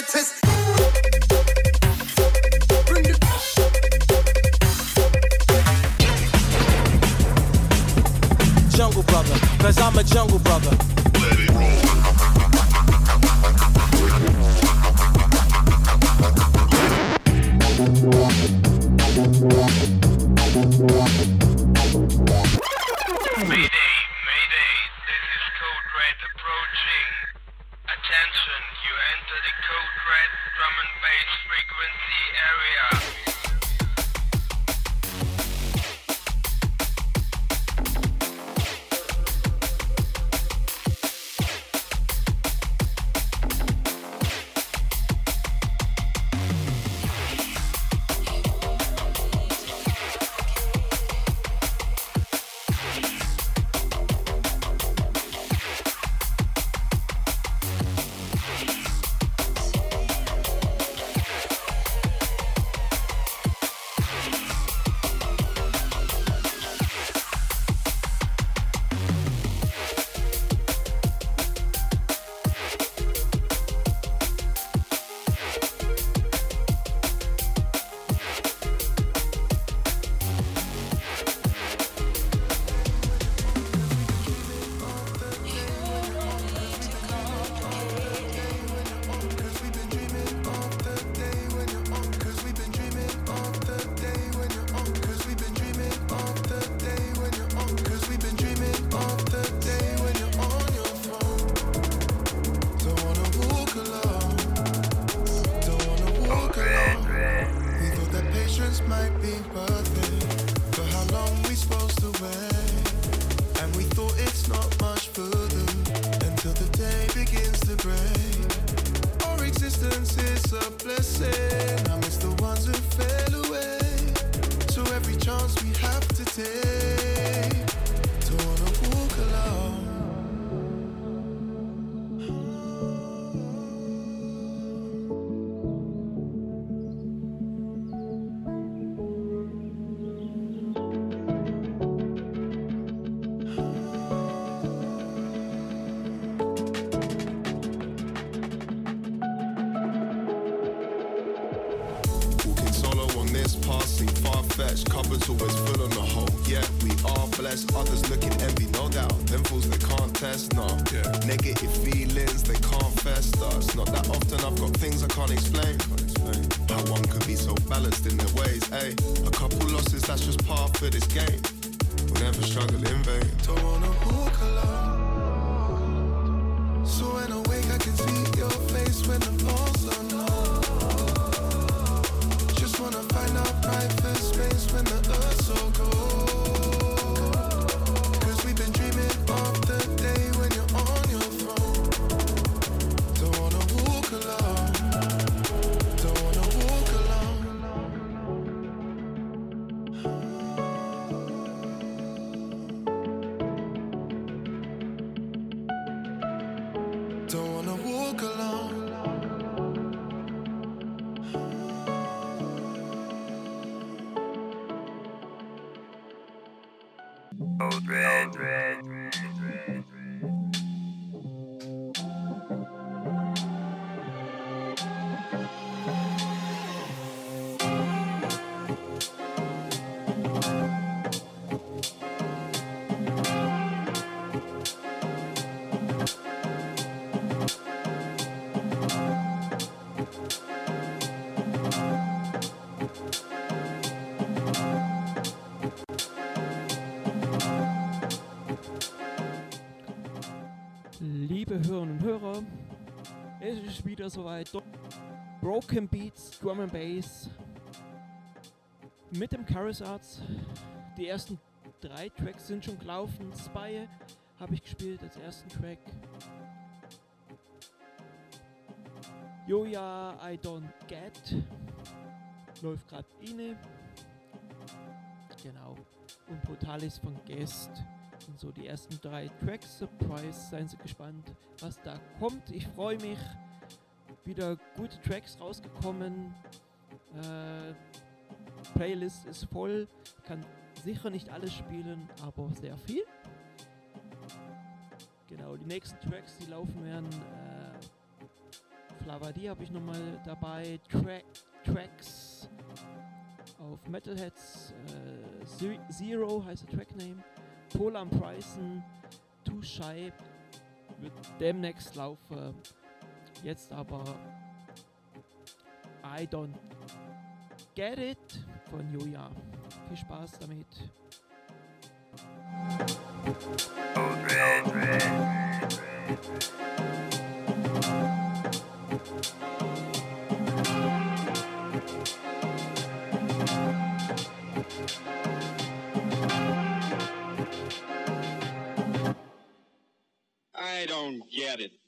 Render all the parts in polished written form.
scientist. Jungle brother, cause I'm a jungle brother. Let it roll. Mayday, Mayday, this is Code Red approaching. Attention, you enter the Code Red drum and bass frequency area. Cupboards always full on the whole. Yeah, we are blessed. Others looking envy, no doubt. Them fools they can't test, no. Yeah. Negative feelings they can't fester. It's not that often I've got things I can't explain. How one could be so balanced in their ways. Ay, a couple losses, that's just part of this game. We'll never struggle in vain. Don't wanna walk alone. So when I wake, I can see your face when the falls are low. Just wanna find out private space when the earth's so cold. 'Cause we've been dreaming of the day when you're on your throne. Don't wanna walk alone. Don't wanna walk alone. Don't wanna walk alone. Code Red, red. Liebe Hörerinnen und Hörer, es ist wieder soweit. Broken Beats, Drum and Bass mit dem Charisarts. Die ersten 3 Tracks sind schon gelaufen. Spy habe ich gespielt als ersten Track. Joja, I Don't Get läuft gerade inne. Genau. Und Brutalis von Guest. Und so die ersten 3 Tracks. Surprise, seien Sie gespannt, was da kommt. Ich freue mich. Wieder gute Tracks rausgekommen. Playlist ist voll. Kann sicher nicht alles spielen, aber sehr viel. Genau, die nächsten Tracks, die laufen werden Plavadi habe ich nochmal dabei. Tracks auf Metalheads. Zero heißt der Trackname. Polar and Bryson, Too Shy wird demnächst laufen. Jetzt aber I Don't Get It von Joja. Viel Spaß damit. I don't get it.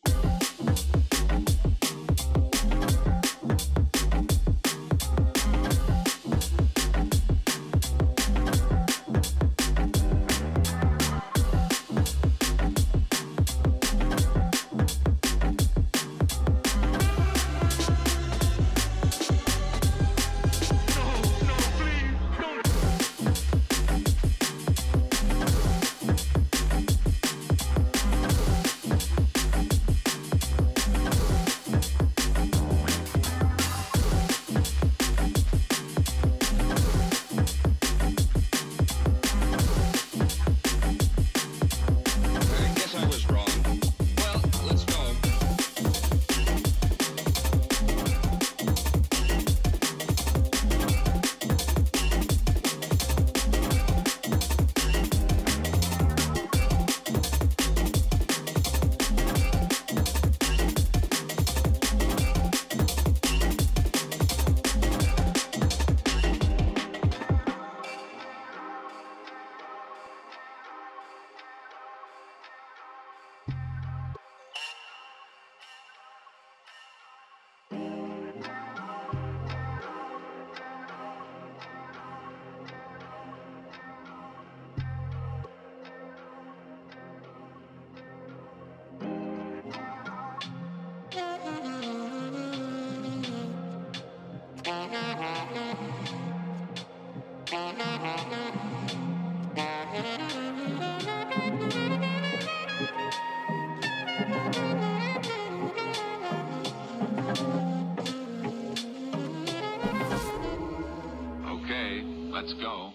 Okay, let's go.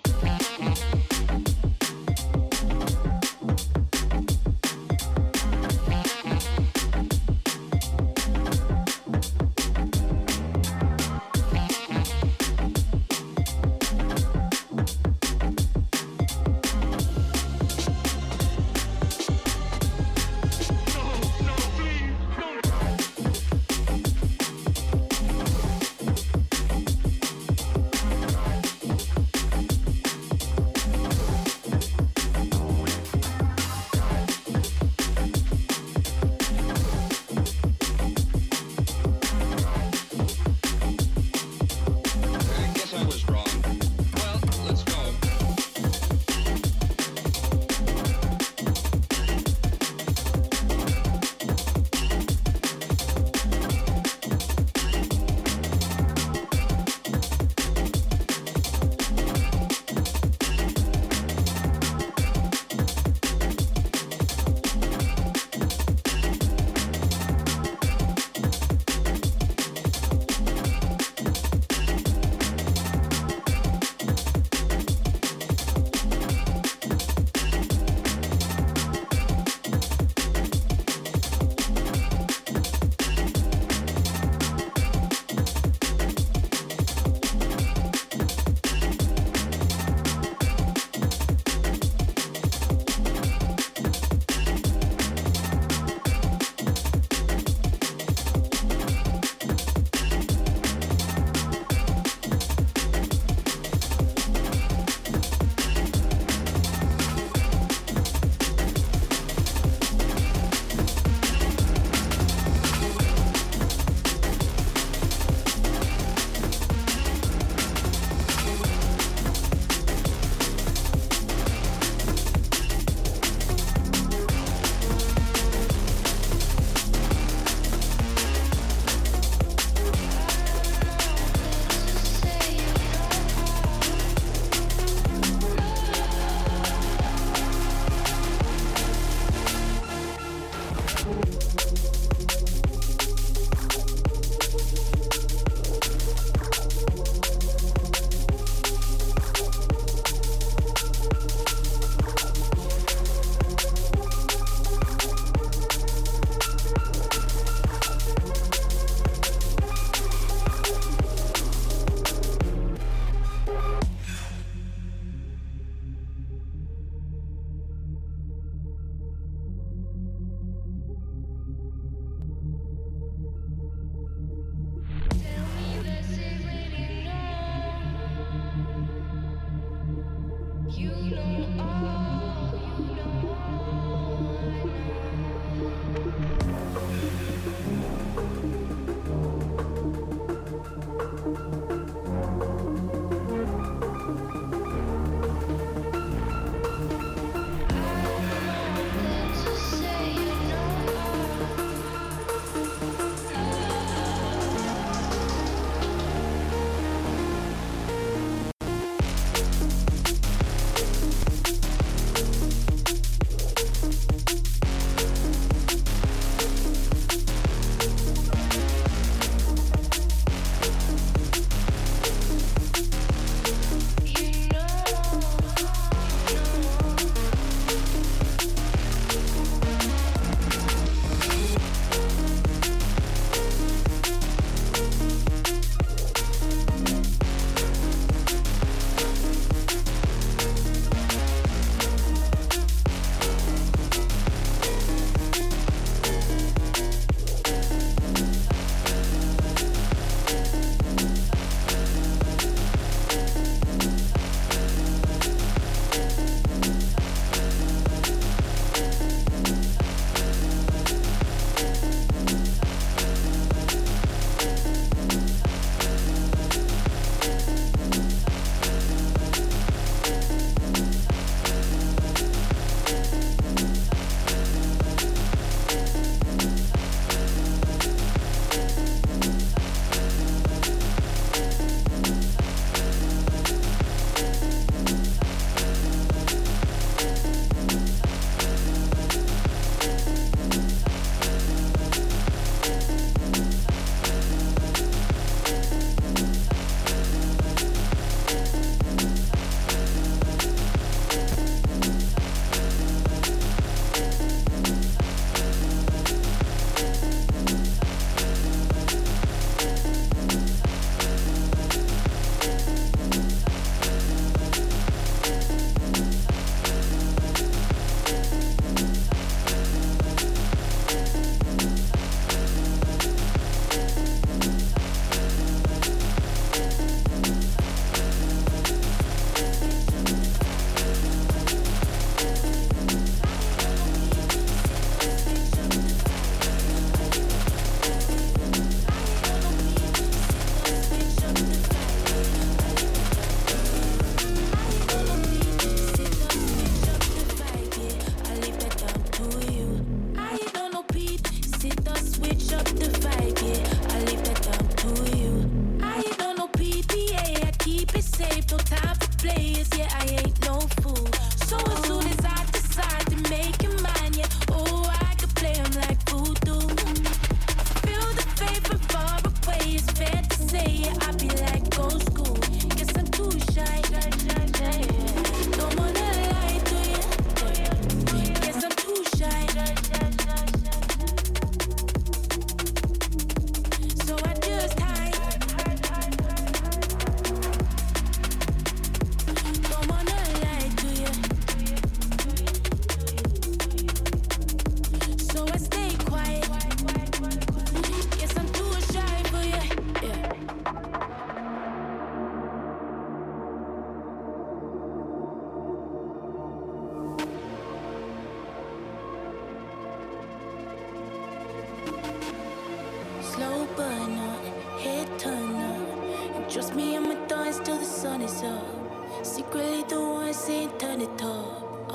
Just me and my thoughts till the sun is up. Secretly the one saying turn it up.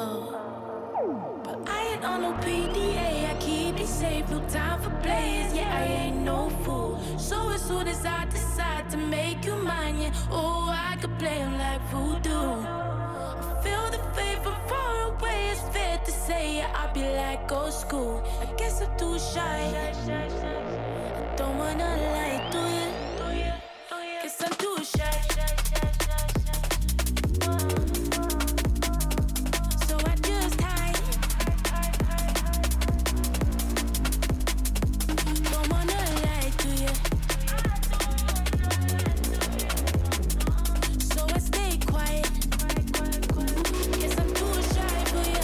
But I ain't on no PDA, I keep it safe, no time for players. Yeah, I ain't no fool. So as soon as I decide to make you mine, yeah, oh, I could play 'em like voodoo. I feel the faith from far away, it's fair to say, yeah, I be like old school. I guess I'm too shy, I don't wanna lie to you. Guess I'm too shy. So I just hide. Don't wanna lie to you. So I stay quiet. Guess I'm too shy for you.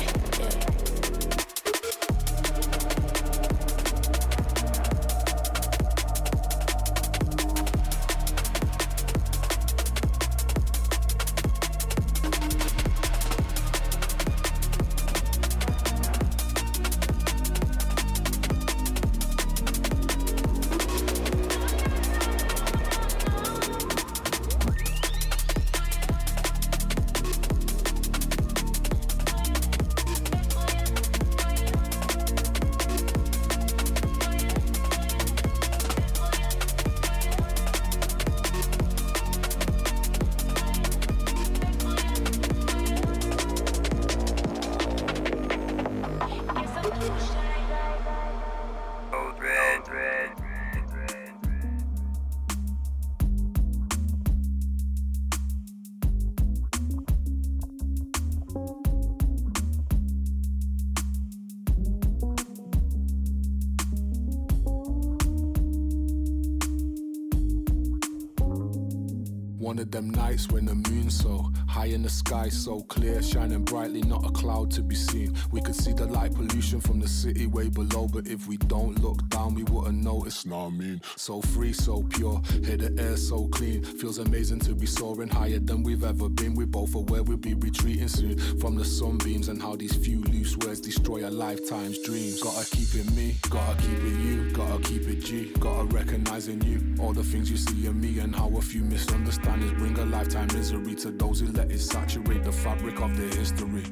one of them nights when the moon's so high in the sky, so clear, shining brightly, not a cloud to be seen. We could see the light pollution from the city way below, but if we don't look down, we wouldn't notice. Know what I mean? So free, so pure, hear the air so clean. Feels amazing to be soaring higher than we've ever been. We both aware we'll be retreating soon from the sunbeams and how these few loose words destroy a lifetime's dreams. Gotta keep it me, gotta keep it you, gotta keep it G, gotta recognize in you all the things you see in me and how a few misunderstandings bring a lifetime misery to those who let it saturate the fabric of their history.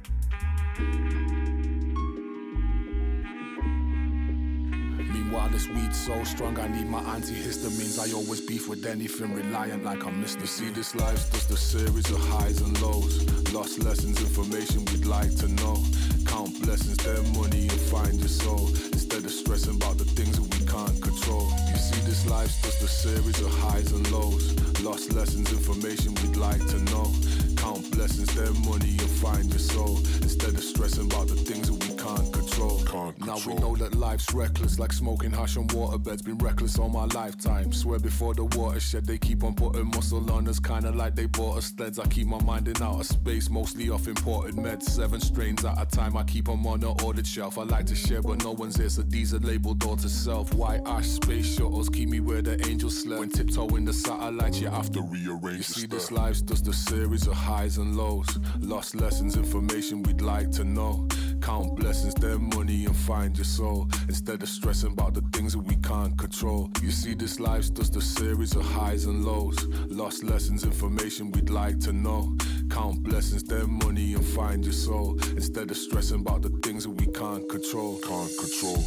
Meanwhile, this weed's so strong, I need my antihistamines. I always beef with anything reliant like I'm Mr. See, this life's just a series of highs and lows. Lost lessons, information we'd like to know. Count blessings, then money and find your soul. Instead of stressing about the things that we can't control. You see, this life's just a series of highs and lows. Lost lessons, information we'd like to know. Count blessings, then money and find your soul. Instead of stressing about the things that we can't control. Now we know that life's reckless, like smoking hash on waterbeds. Been reckless all my lifetime. Swear before the watershed, they keep on putting muscle on us, kinda like they bought us sleds. I keep my mind in outer space, mostly off imported meds. 7 strains at a time, I keep them on the ordered shelf. I like to share, but no one's here, so these are labeled all to self. White ash space shuttles keep me where the angels slept. When tiptoeing the satellites, you have to rearrange. You see, this life's just a series of highs and lows. Lost lessons, information we'd like to know. Count blessings, then money and find your soul. Instead of stressing about the things that we can't control. You see, this life's just a series of highs and lows. Lost lessons, information we'd like to know. Count blessings, then money and find your soul. Instead of stressing about the things that we can't control. Can't control.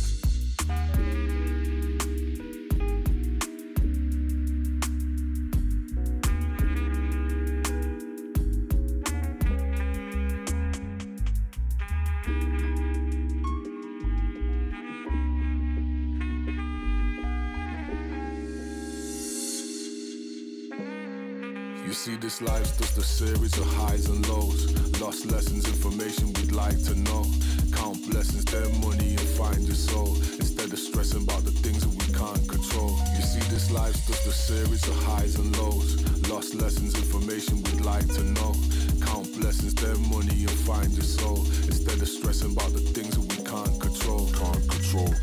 See, this life's just a series of highs and lows. Lost lessons, information we'd like to know. Count blessings, then money and find your soul. Instead of stressing about the things that we can't control. You see, this life's just a series of highs and lows. Lost lessons, information we'd like to know. Count blessings, then money and find your soul. Instead of stressing about the things that we can't control. Can't control.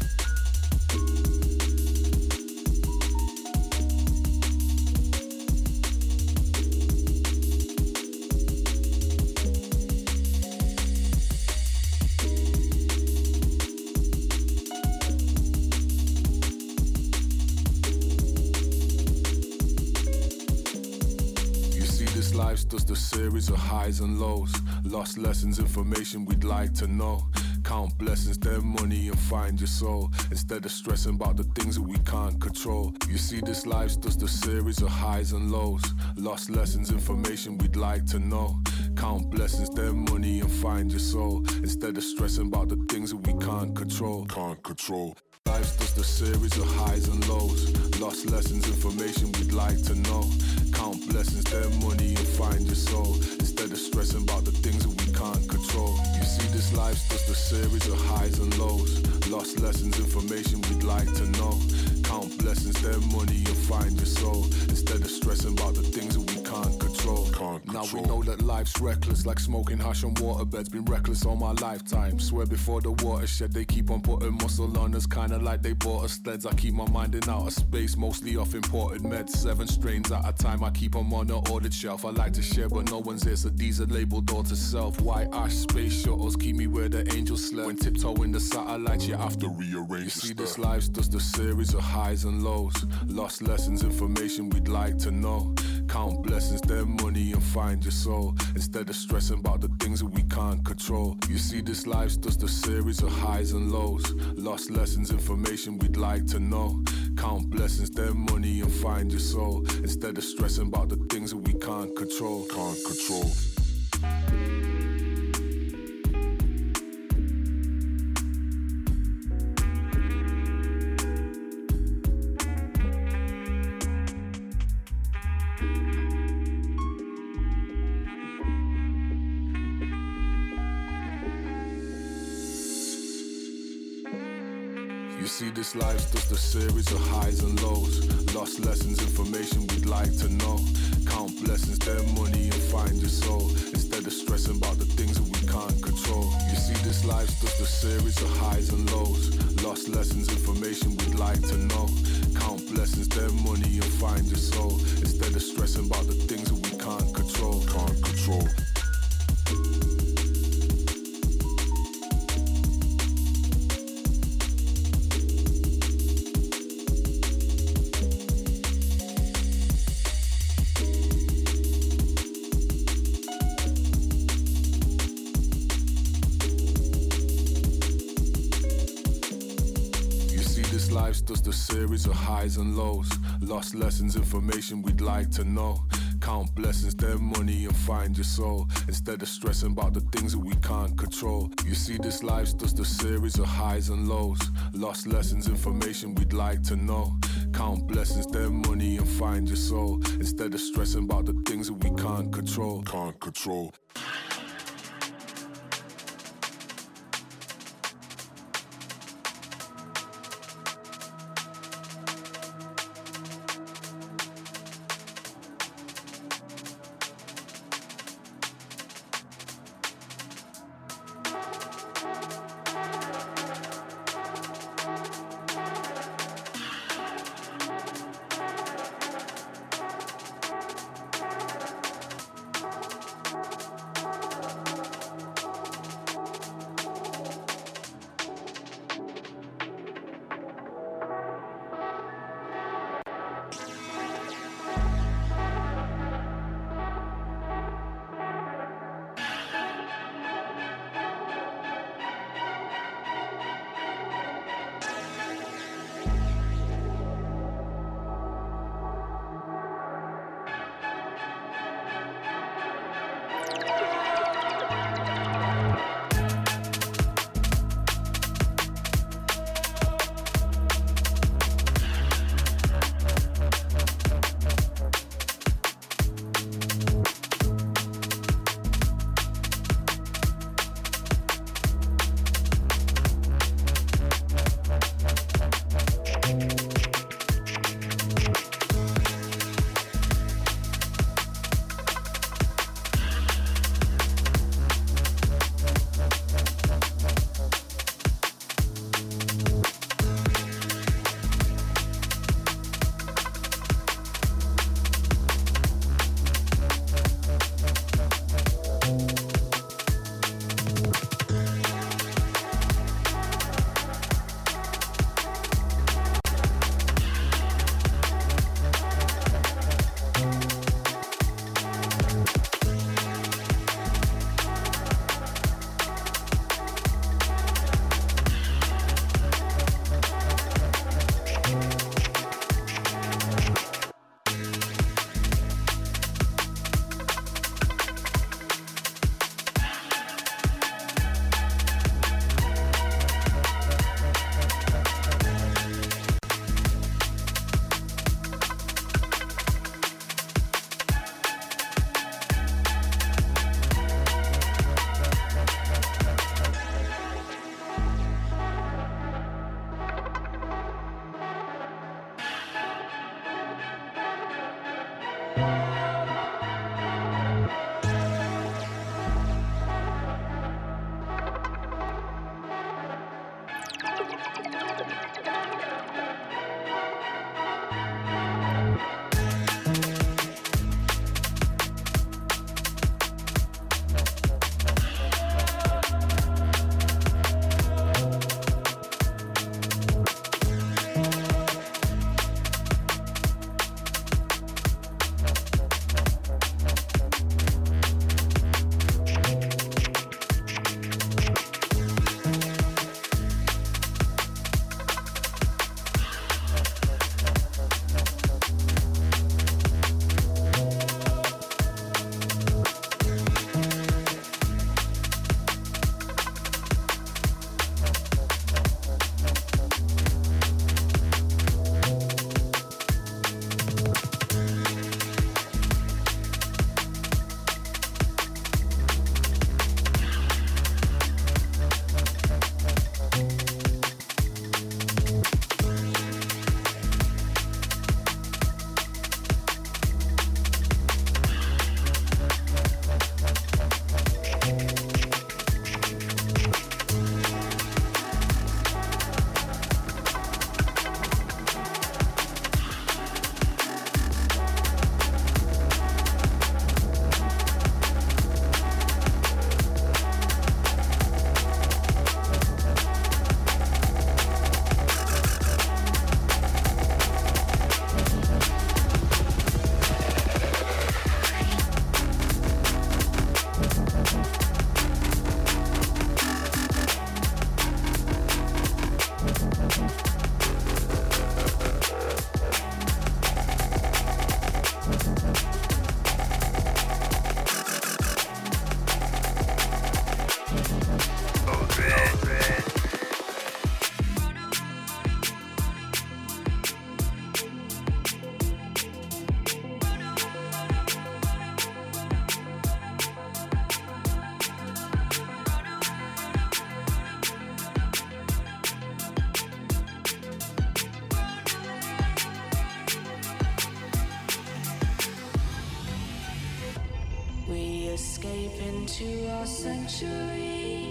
Just a series of highs and lows. Lost lessons, information we'd like to know. Count blessings, then money and find your soul. Instead of stressing about the things that we can't control. You see, this life's just a series of highs and lows. Lost lessons, information we'd like to know. Count blessings, then money and find your soul. Instead of stressing about the things that we can't control. Can't control. Life's just a series of highs and lows. Lost lessons, information we'd like to know. Count blessings, then money and find your soul. Instead of stressing about the things that we can't control. You see, this life's just a series of highs and lows. Lost lessons, information we'd like to know. Count blessings, then money and find your soul. Instead of stressing about the things that we can't control. Now we know that life's reckless, like smoking hash on waterbeds. Been reckless all my lifetime. Swear before the watershed, they keep on putting muscle on us, kinda like they bought us sleds. I keep my mind in outer space, mostly off imported meds. 7 strains at a time, I keep them on the ordered shelf. I like to share, but no one's here, so these are labeled all to self. White ash space shuttles keep me where the angels slept. When tiptoeing the satellites, you have to rearrange. You see, this life's just a series of highs and lows. Lost lessons, information we'd like to know. Count blessings, then money and find your soul. Instead of stressing about the things that we can't control. You see, this life's just a series of highs and lows. Lost lessons, information we'd like to know. Count blessings, then money and find your soul. Instead of stressing about the things that we can't control. Can't control. You see, this life's just a series of highs and lows. Lost lessons, information we'd like to know. Count blessings, then money and find your soul. Instead of stressing about the things that we can't control. You see, this life's just a series of highs and lows. Lost lessons, information we'd like to know. Count blessings, then money and find your soul. Instead of stressing about the things that we can't control. Can't control. Life's just a series of highs and lows. Lost lessons, information we'd like to know. Count blessings, then money and find your soul. Instead of stressing about the things that we can't control. You see, this life's just a series of highs and lows. Lost lessons, information we'd like to know. Count blessings, then money and find your soul. Instead of stressing about the things that we can't control. Can't control. We escape into our sanctuary.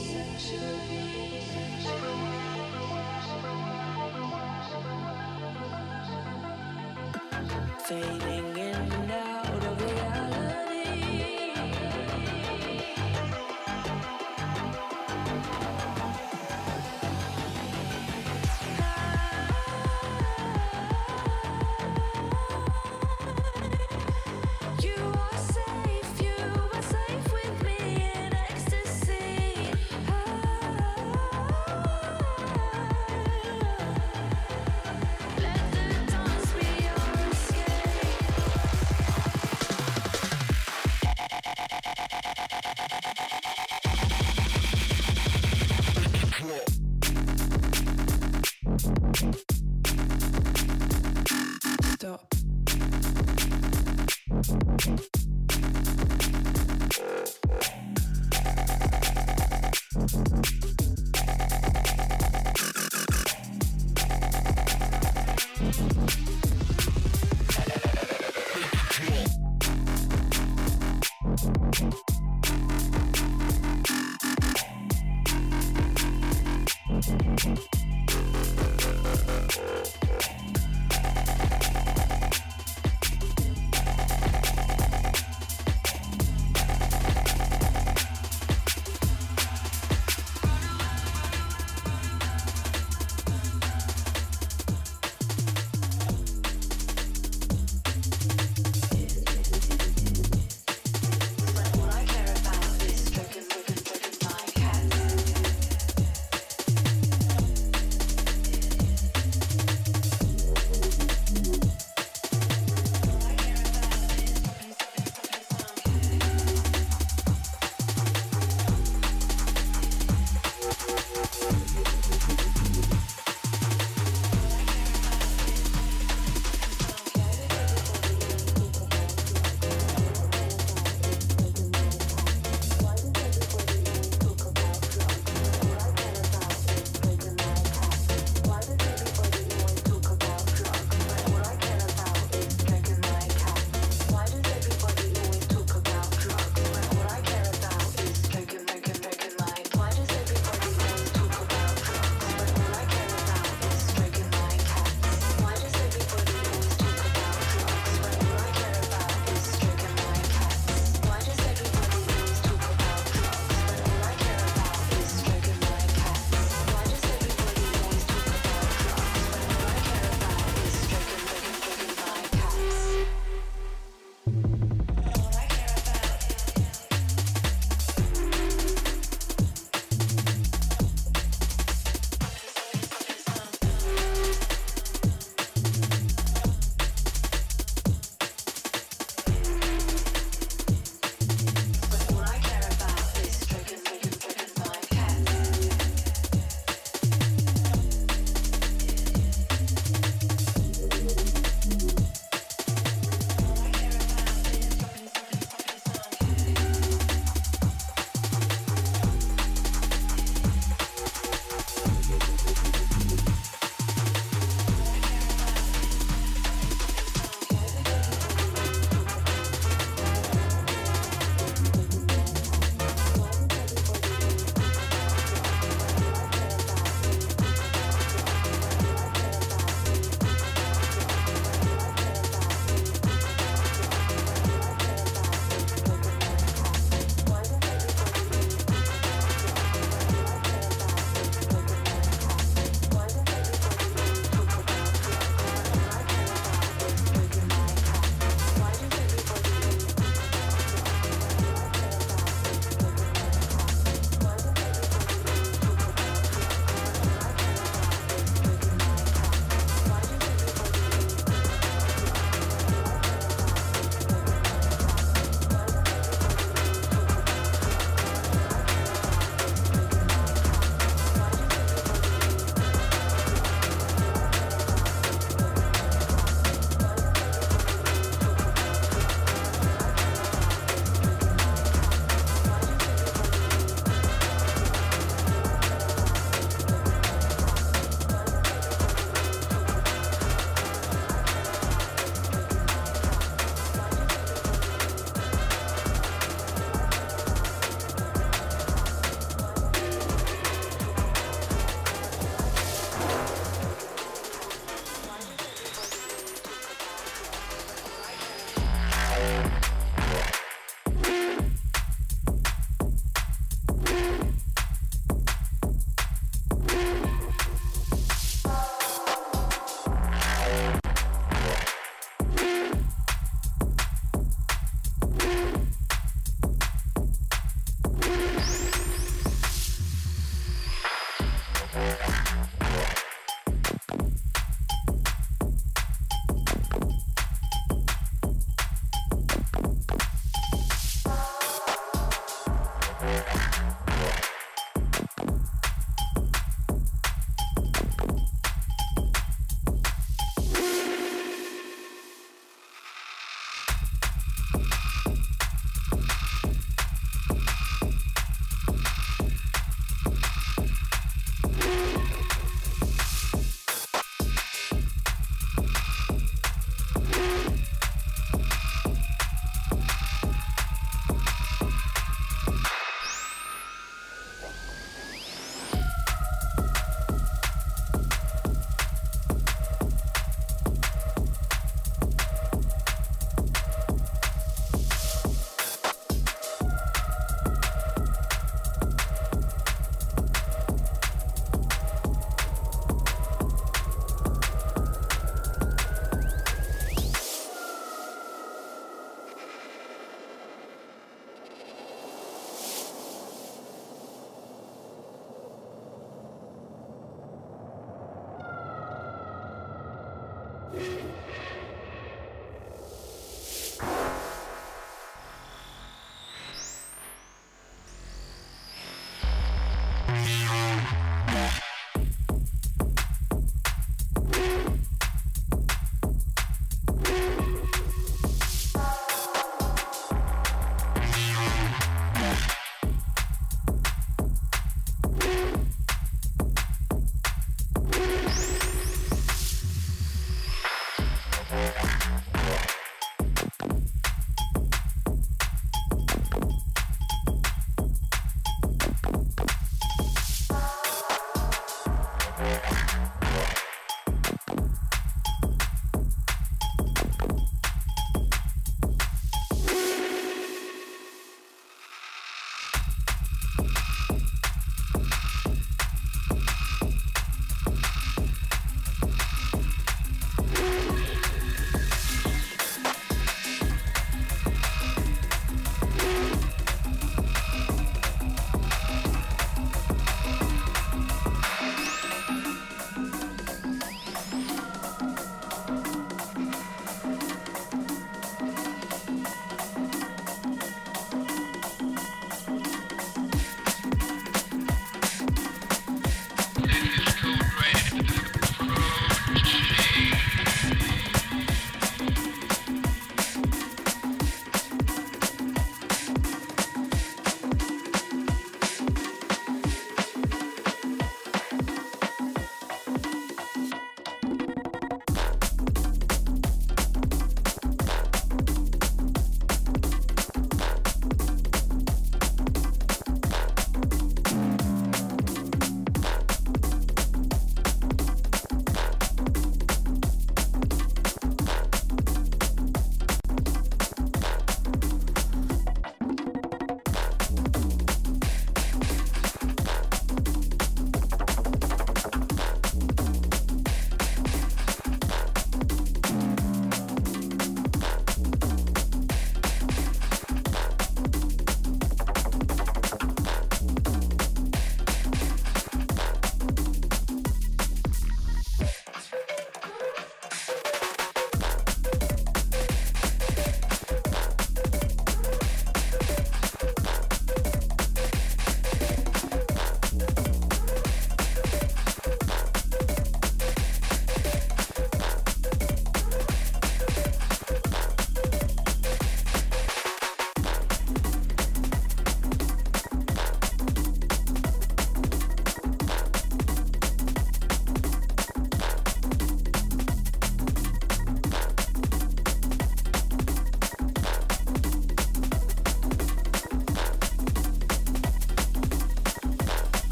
Fading in and out of reality. You are safe with me in ecstasy. Let the dance be your escape. Stop.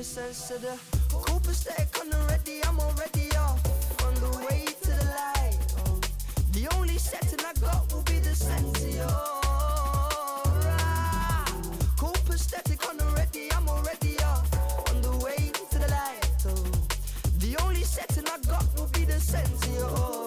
sense of the Cooper stack on the ready, I'm already off on the way to the light. Oh, the only setting I got will be the sense of your Cooper static on the ready, I'm already off on the way to the light. Oh, the only setting I got will be the sense of your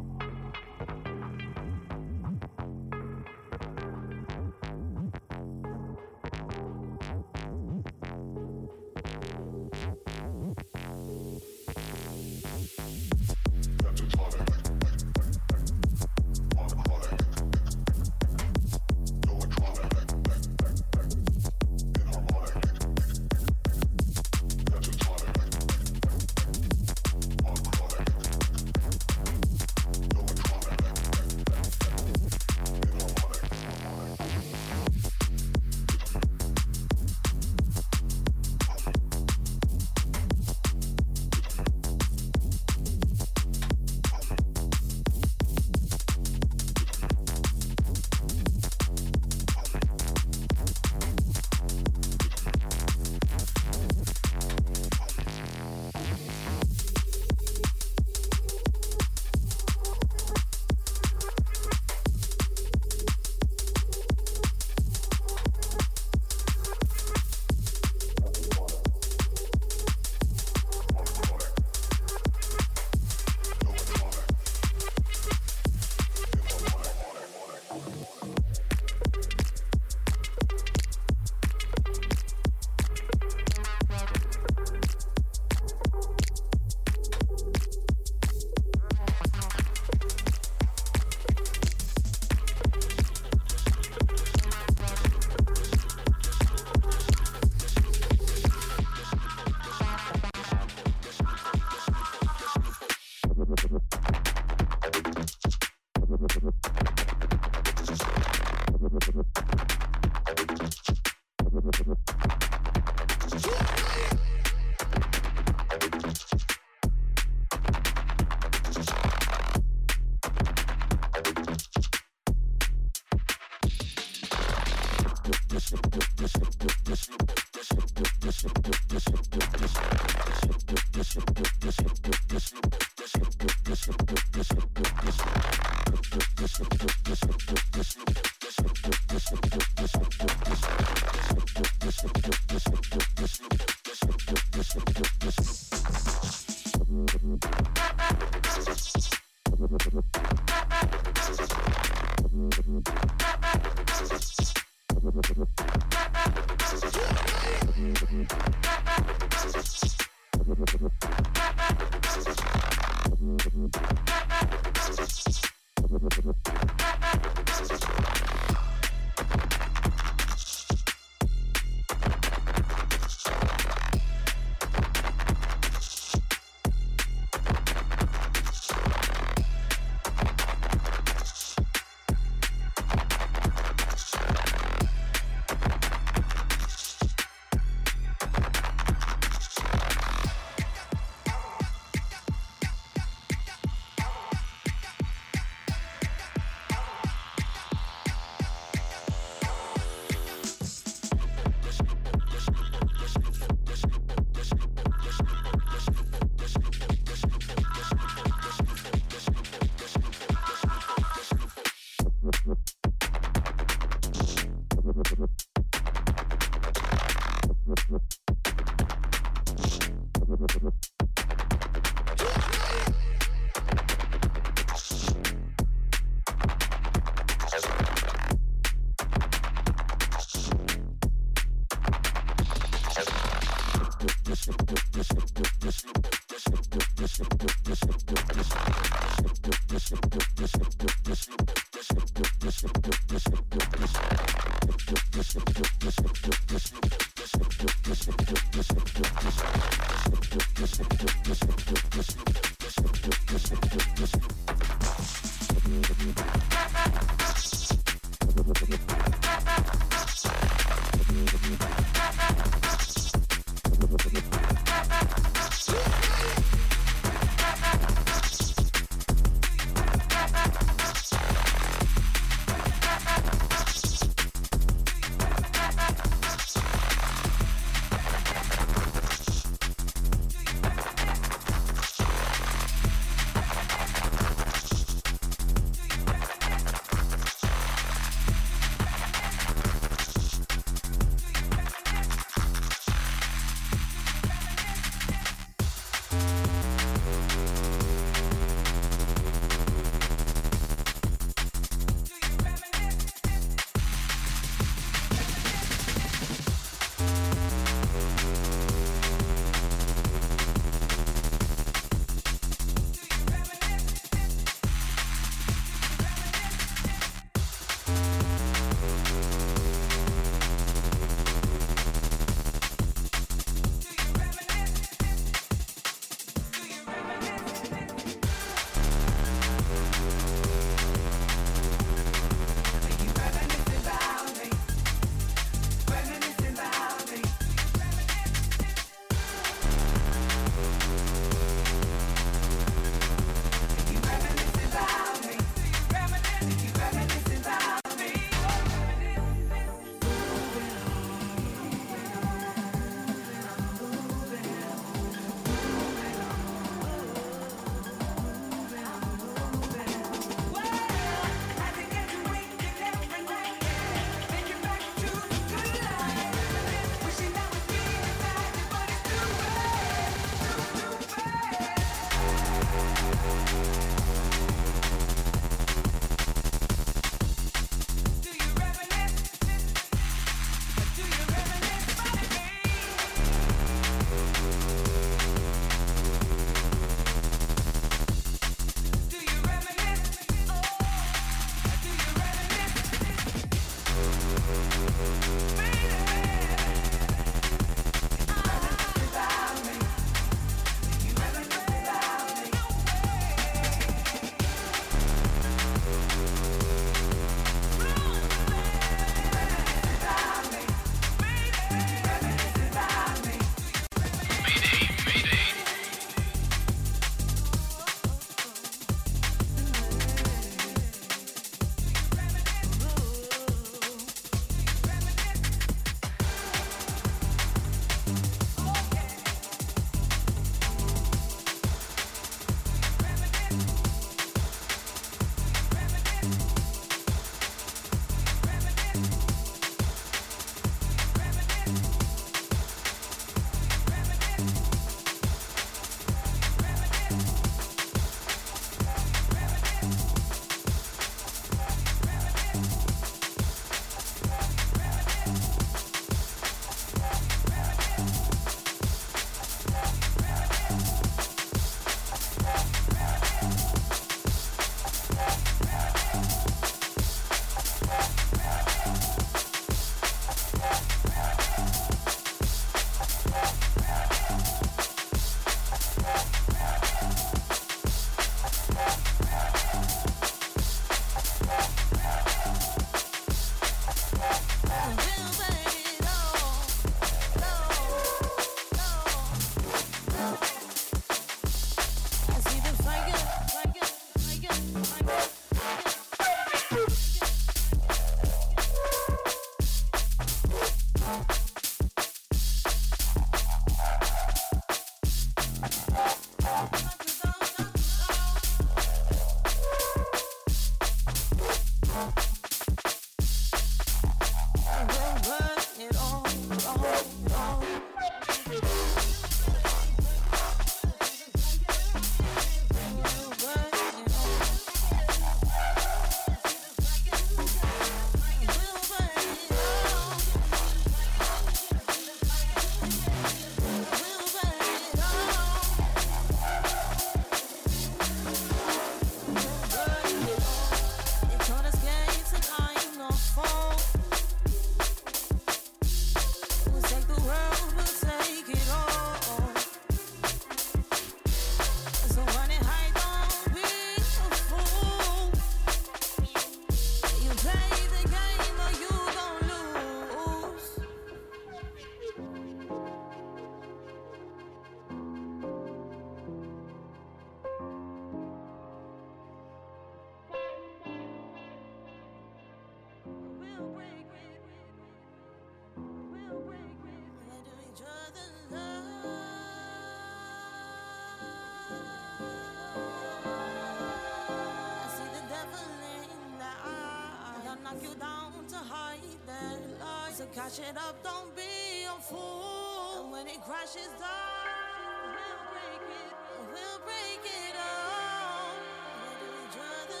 Catch it up, don't be a fool. And when it crashes down, we'll break it all. What do we draw the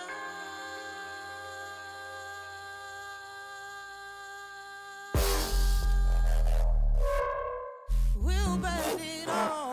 line? We'll burn it all.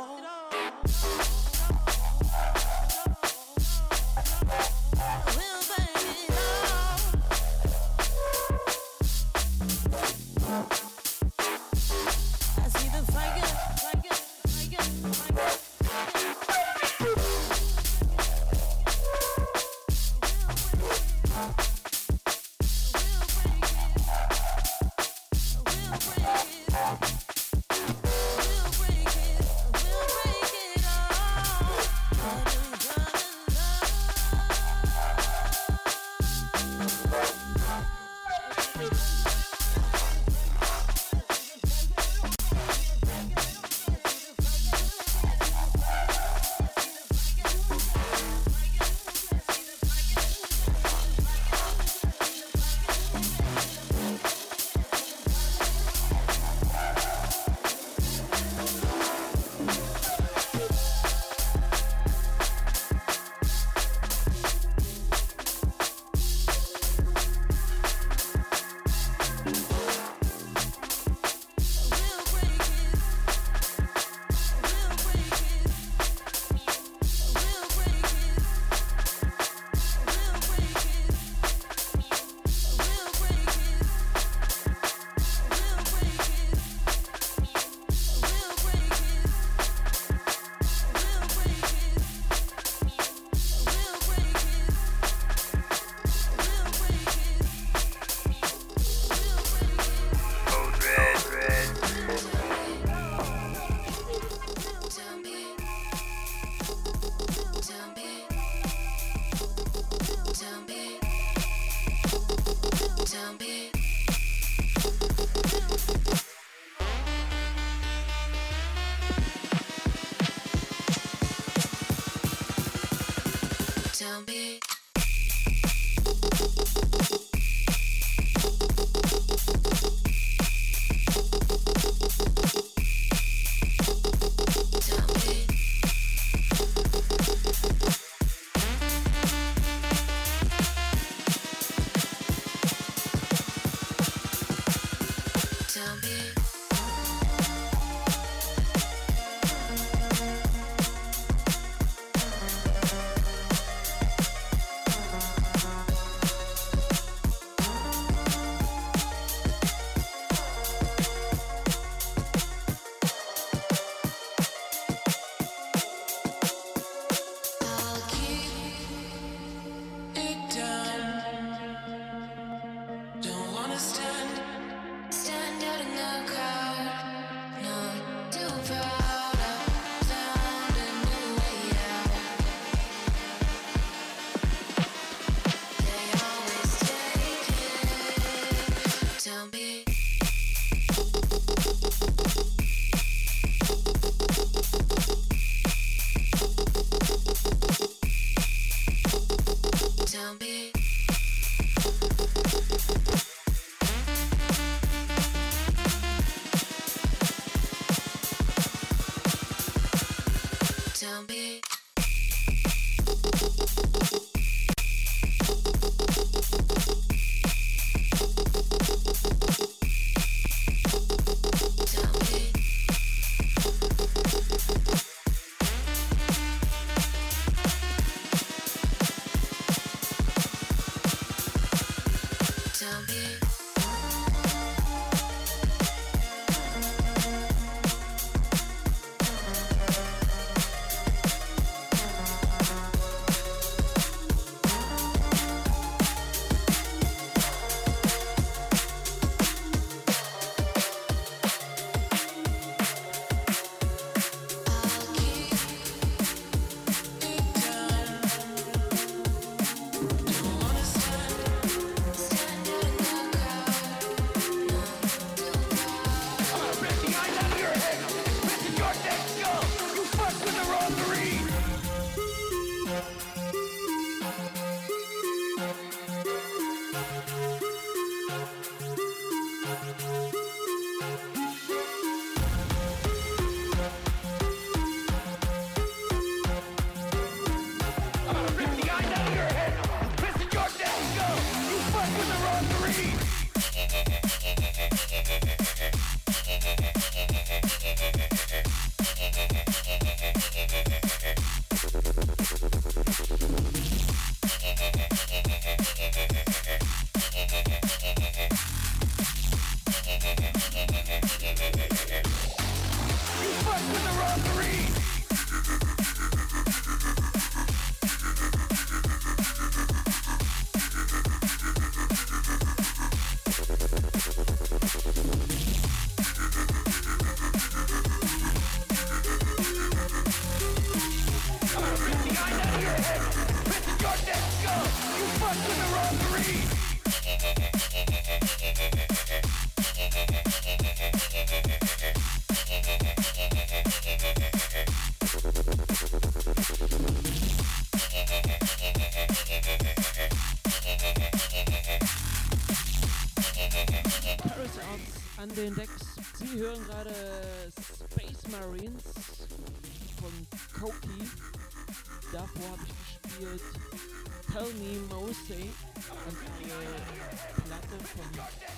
den Decks. Sie hören gerade Space Marines von Koki. Davor habe ich gespielt Tell Me Mosey, eine Platte von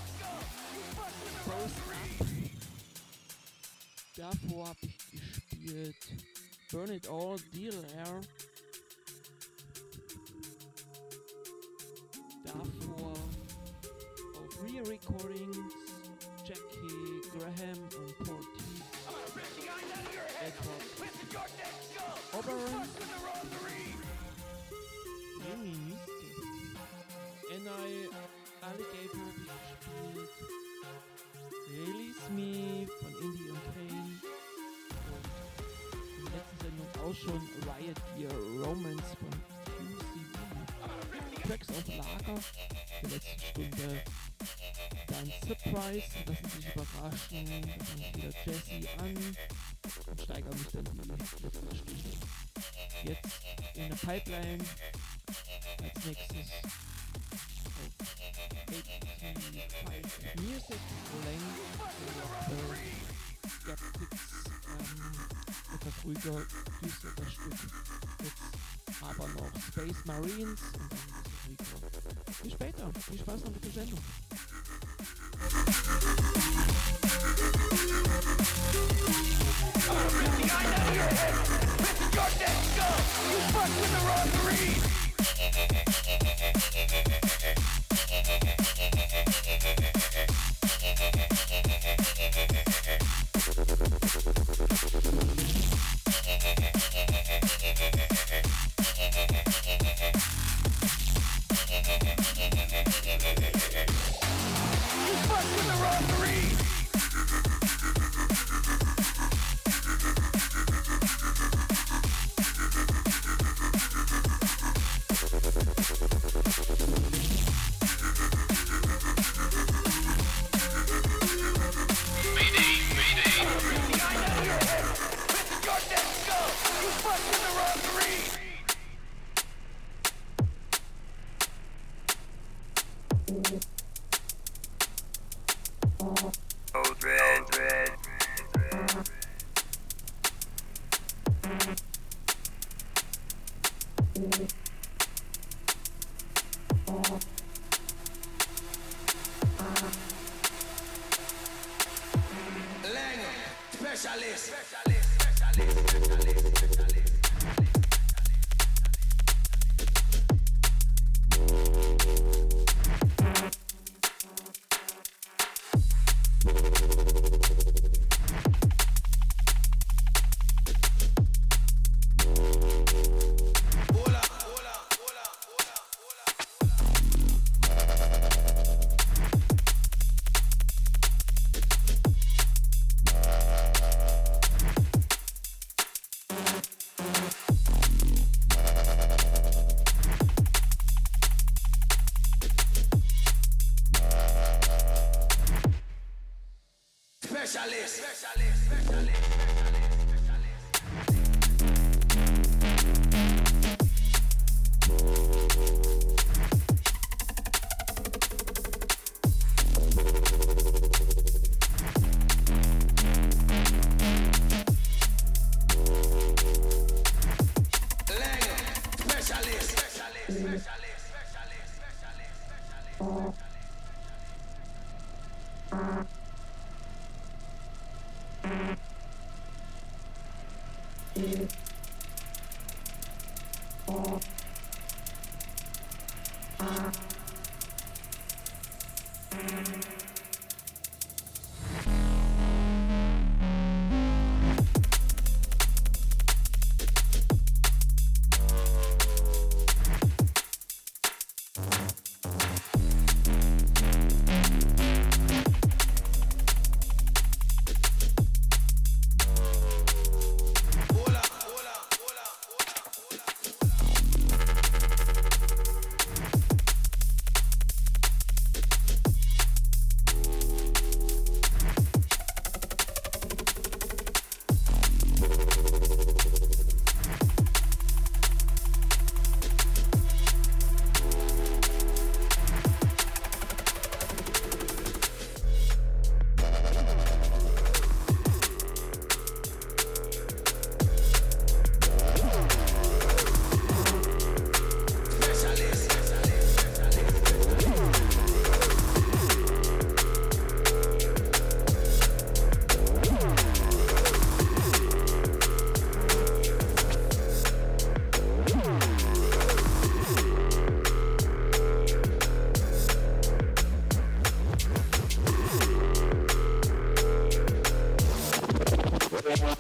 Post Up. Davor habe ich gespielt Burn It All, Deal Air. Davor auf Re-Recordings Jackie Graham und Paul T. Edward Oberon. N.I. Alligator habe ich gespielt. Release Me von Indie und Kane. Und in der letzten Sendung auch schon Riot Gear Romance von QCB. Tracks auf Lager der letzten Stunde. Dann Surprise, lassen sich überraschen. Da fange ich wieder Jesse an und steigere mich dann die letzte Stunde. Jetzt in der Pipeline als nächstes auf 85 Music Length Skeptics, etwas ruhiger, düsteres Stück. Jetzt aber noch Space Marines und dann ist es Rico. Bis später, viel Spaß noch mit der Sendung.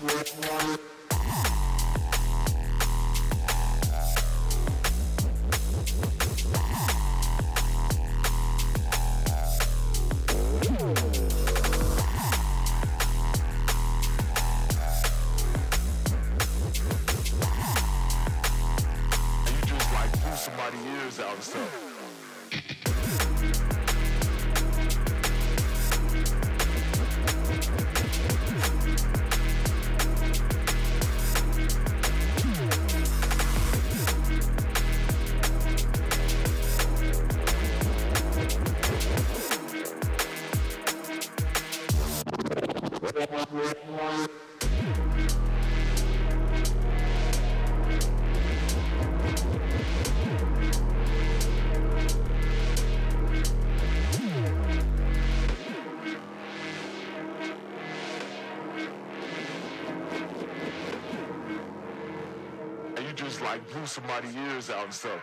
blew somebody's ears out and stuff.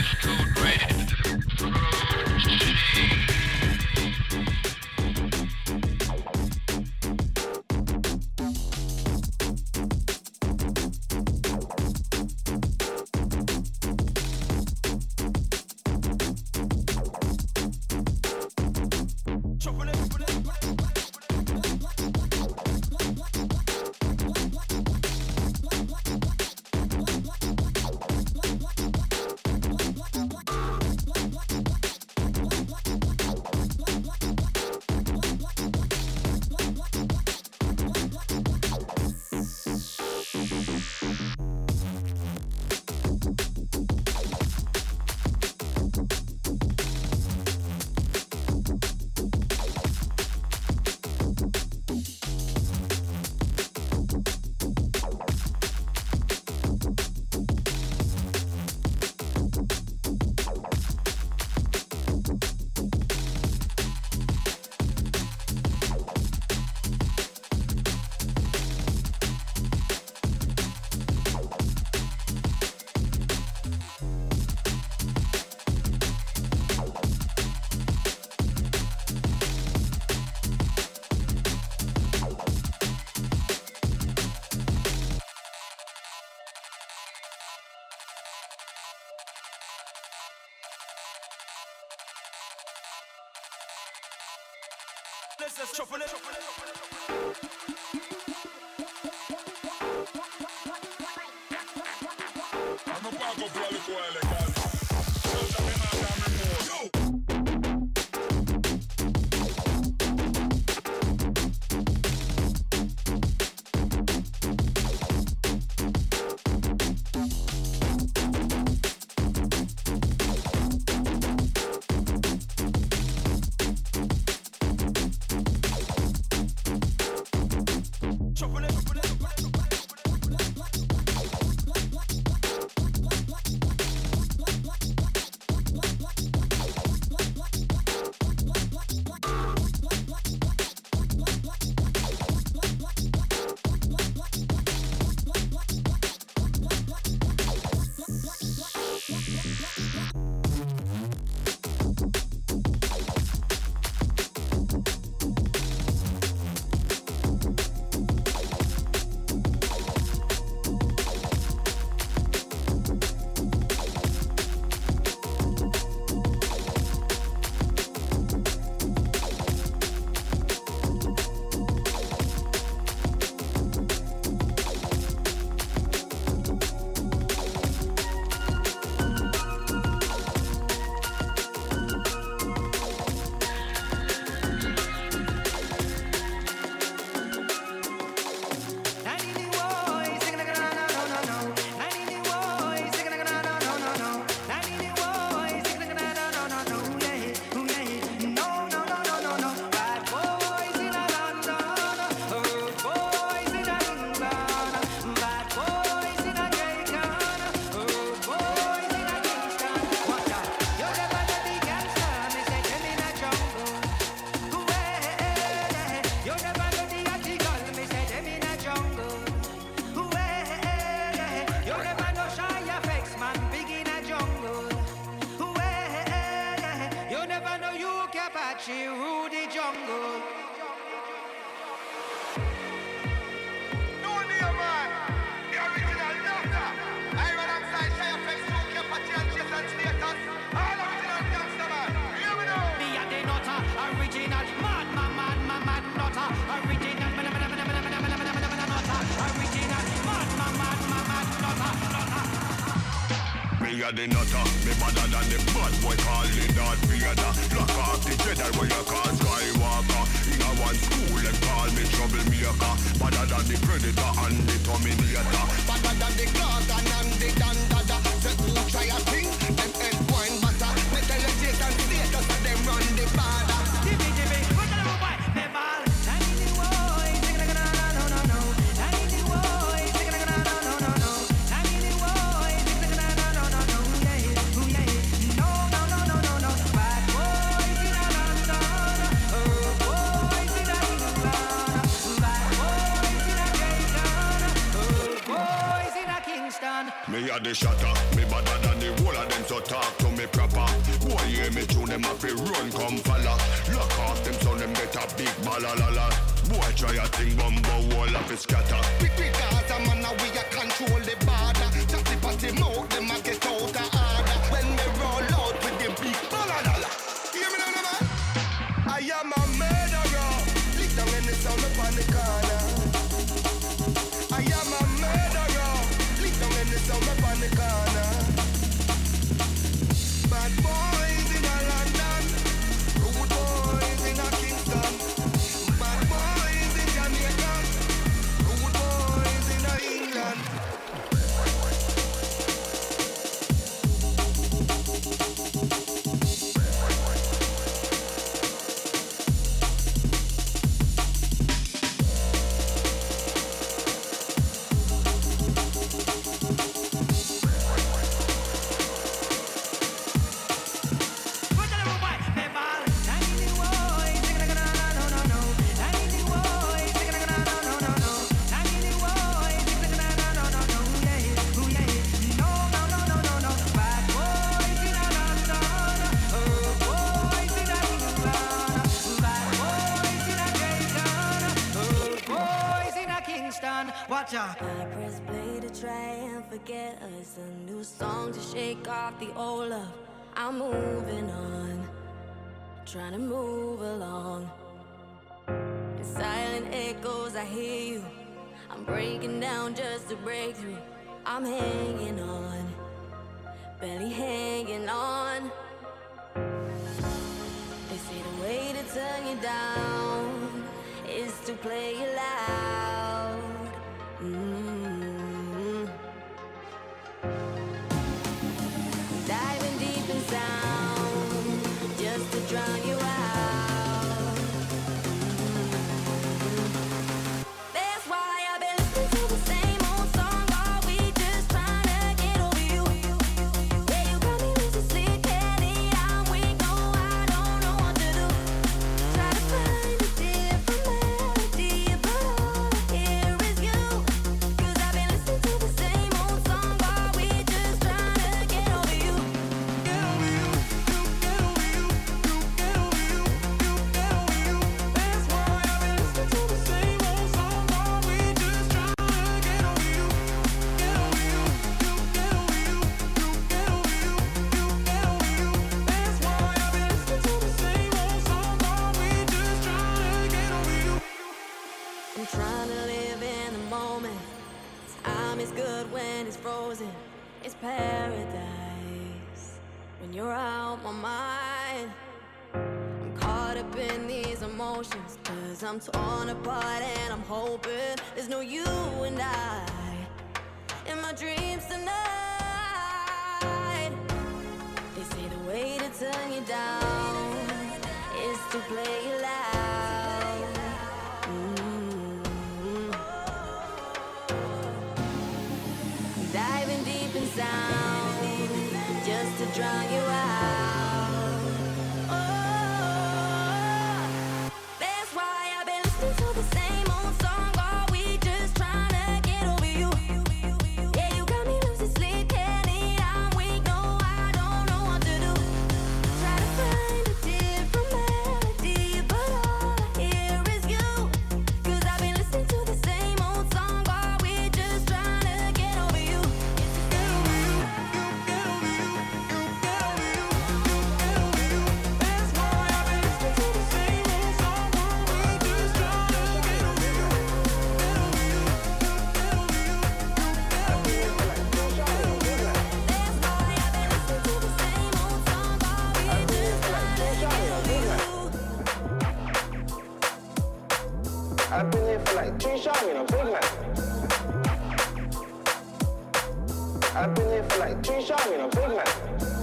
Let's shuffle it. I'm a pack up all the boy The nutter, me better than the bad boy calling Darth Vader. Block off the Jedi where you call Skywalker. In a one school and call me troublemaker. Better than the Predator and the Terminator. Better than the Gargan and the Dandada. Say who try a thing, them head wine butter. Me tell the taste and status and them run the border. Give me, put the boy, me ball. Me a the shatter, me better than the whole of them so talk to me proper. Boy, hear me tune them up, run, come follow. Lock off them so them get a big balalala. Boy, try a thing, bumbo, wall up his scatter. Because a man, we a control the border. Just the party mouth, them a get out of order. When we roll out with them big balalala. Hear me now, man? I am a murderer. Lick down in the sound up on the corner. I am a murderer. Lick down in the sound up on the corner. Bad boys in a London. Rude boys in a Kingston. Bad boys in Jamaica. Rude boys in a England. Watch out. I press play to try and forget us. A new song to shake off the old love. I'm moving on, trying to move along. In silent echoes I hear you. I'm breaking down just to break through. I'm hanging on, barely hanging on. They say the way to turn you down is to play you loud. Diving deep in sound just to drown you out. That's why I've been listening to the same old song while we just trying to get over you. Yeah, you got me losing sleep, can't eat, I'm weak, no, I don't know what to do. Try to find a different melody, but all I hear is you. 'Cause I've been listening to the same old song while we just trying to get over you. Get over you, get over you, get over you, get over you. That's why I've been listening to the same old song while we just trying to get over you. Get over you, get over you, get over you, get over you. That's why I've been listening to the same old song while we just trying to get over you. I'm trying to live in the moment. Time is good when it's frozen. It's paradise when you're out my mind. I'm caught up in these emotions 'cause I'm torn apart and I'm hoping there's no you and I in my dreams tonight. They say the way to turn you down is to play you loud. Diving deep in sound just to drown you out. Oh, that's why I've been listening to the same old song while we just trying to get over you. Yeah, you got me losing sleep, can't eat, I'm weak, no, I don't know what to do. Try to find a different melody, but all I hear is you. 'Cause I've been listening to the same old song while we just trying to get over you. Get over you, get over you, get over you, get over you. That's why I've been listening to the same old song while we just trying to get over you. Get over you, get over you, get over you. That's why I've been listening to the same old song while we just trying to get over you. I've been here for like 3 shots, you know, big man. I've been here for like 3 shots, you know, big man.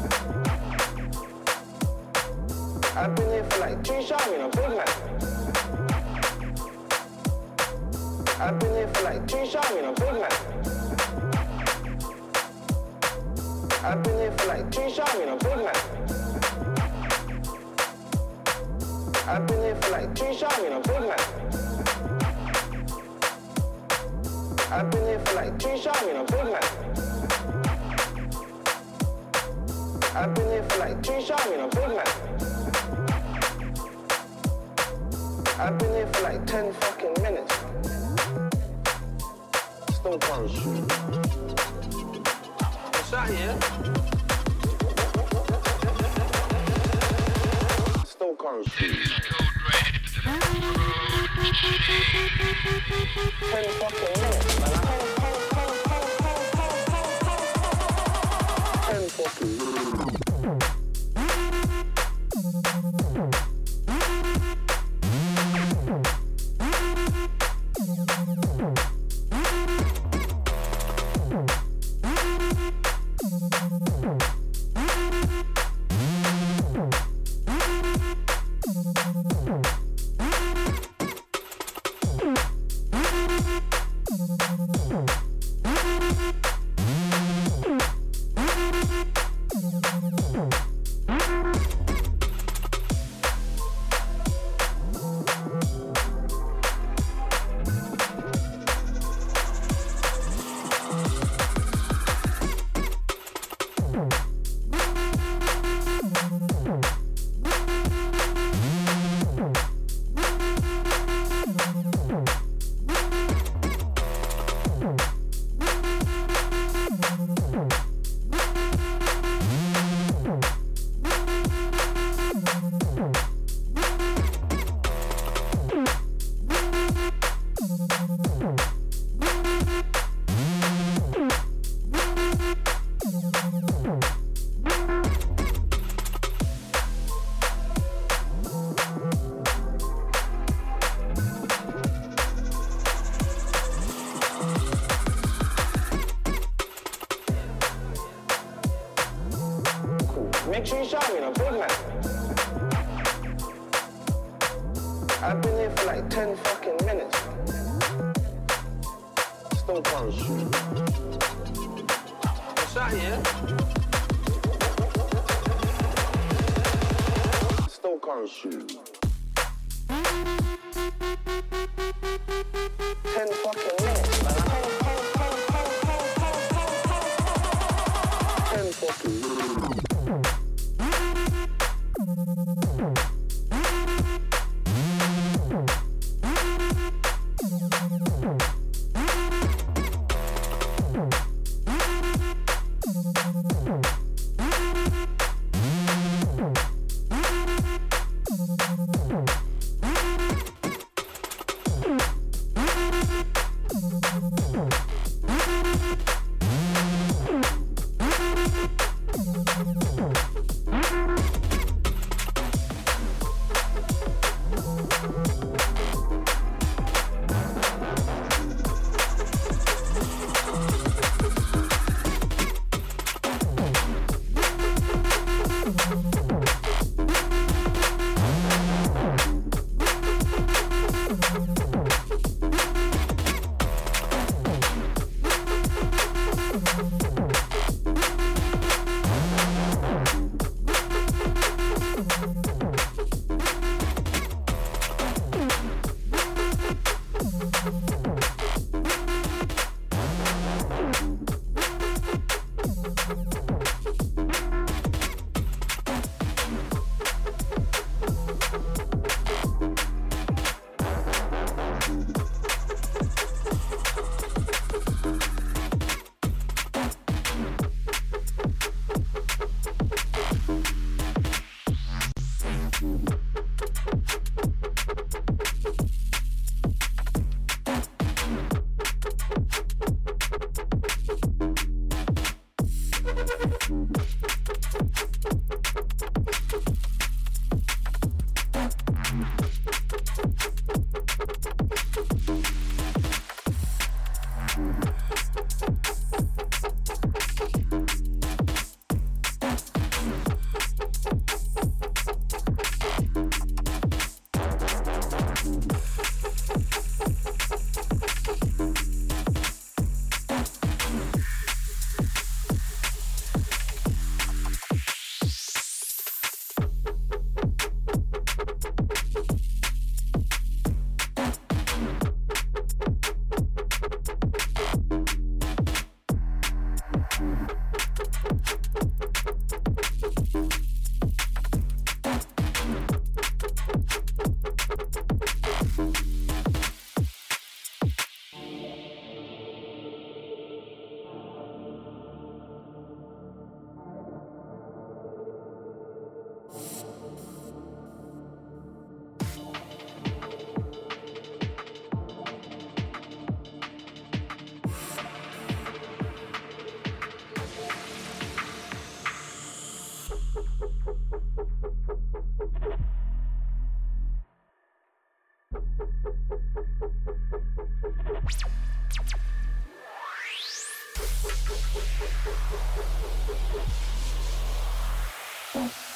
I've been here for like 3 shots, you know, big man. I've been here for like 3 shots, you know, big man. I've been here for like 3 shots, you know, big man. I've been here for like 3 shots, you know, big man. I've been here for like 3 shots, you know, big man. I've been here for like 2 sham, you know, big man. I've been here for like 10 fucking minutes. Still can't shoot. What's that here? Still can't shoot. 10 fucking minutes, man. 10 fucking minutes. Make sure you show me, you know, big man. I've been here for like 10 fucking minutes. Still can't shoot. What's that here? Still can't shoot. 10 fucking minutes, man. 10 fucking minutes.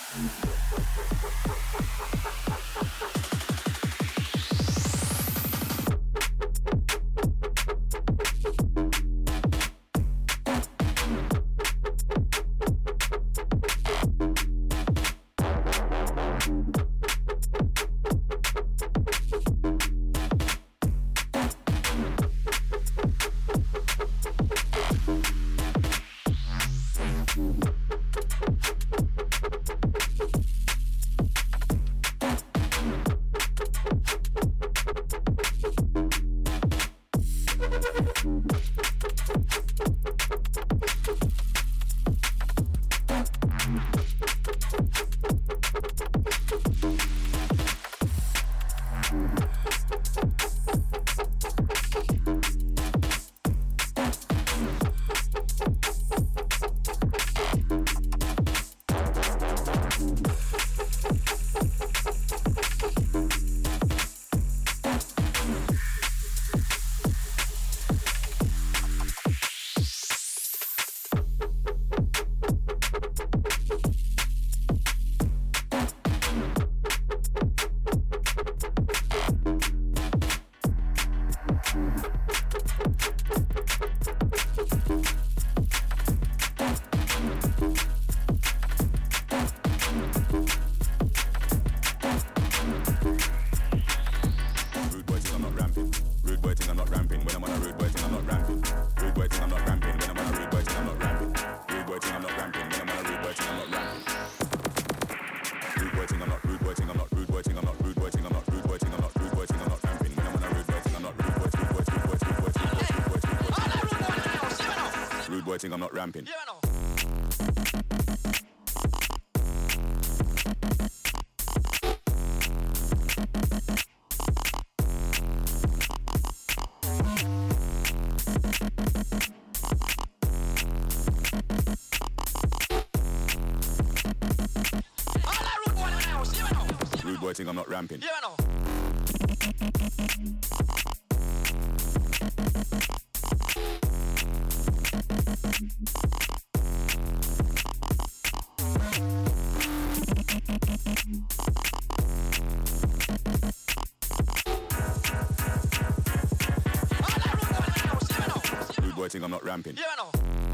thing, I'm not ramping. Yeah, I know. Rude boy thing, I'm not ramping. Yeah, I know. Rude boy thing, I'm not ramping. Yeah, I know.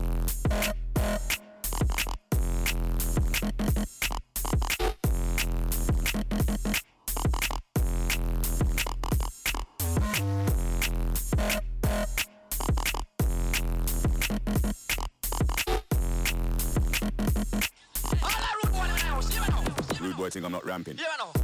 Rude boy thing, I'm not ramping. Yeah, I know.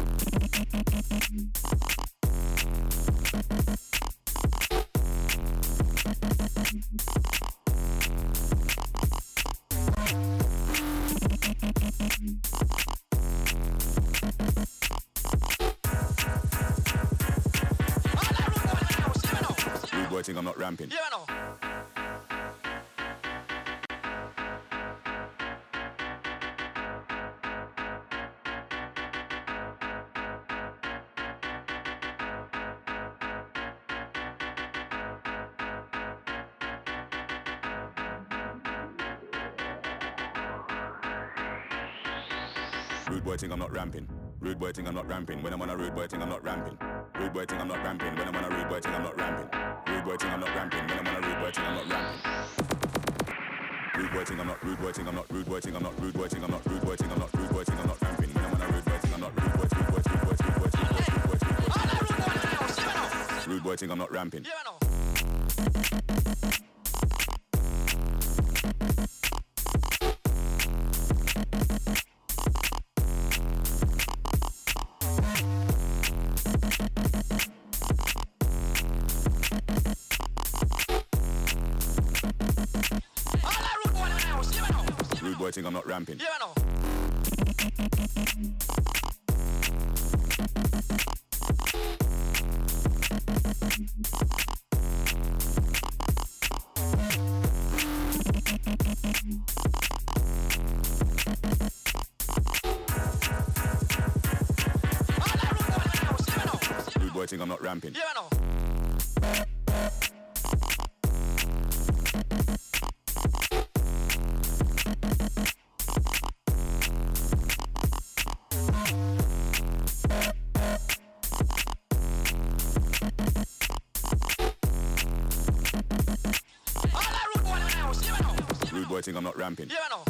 Rude boy thing, I'm not ramping. Yeah, I know. Rude boy thing, I'm not ramping. Rude boy thing, I'm not ramping. When I'm on a rude boy thing, I'm not ramping. Rude boy thing, I'm not ramping. When I'm on a rude boy thing, I'm not ramping. Rude boy thing, I'm not ramping. When I'm on a rude boy thing, I'm not ramping. Rude boy thing, I'm not. Rude boy thing, I'm not. Rude boy thing, I'm not. Rude boy thing, I'm not. Rude boy thing, I'm not. Rude boy thing, I'm not ramping. When I'm on a rude boy thing, I'm not. Rude boy thing, rude boy thing, rude boy thing, rude boy thing, rude boy thing. Rude boy thing, I'm not ramping. Yeah, I know. Rude boy thing, I'm not ramping. Yeah, I know. Rude boy thing, I'm not ramping. Yeah, I know. boy think I'm not ramping. Yeah, no.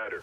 better.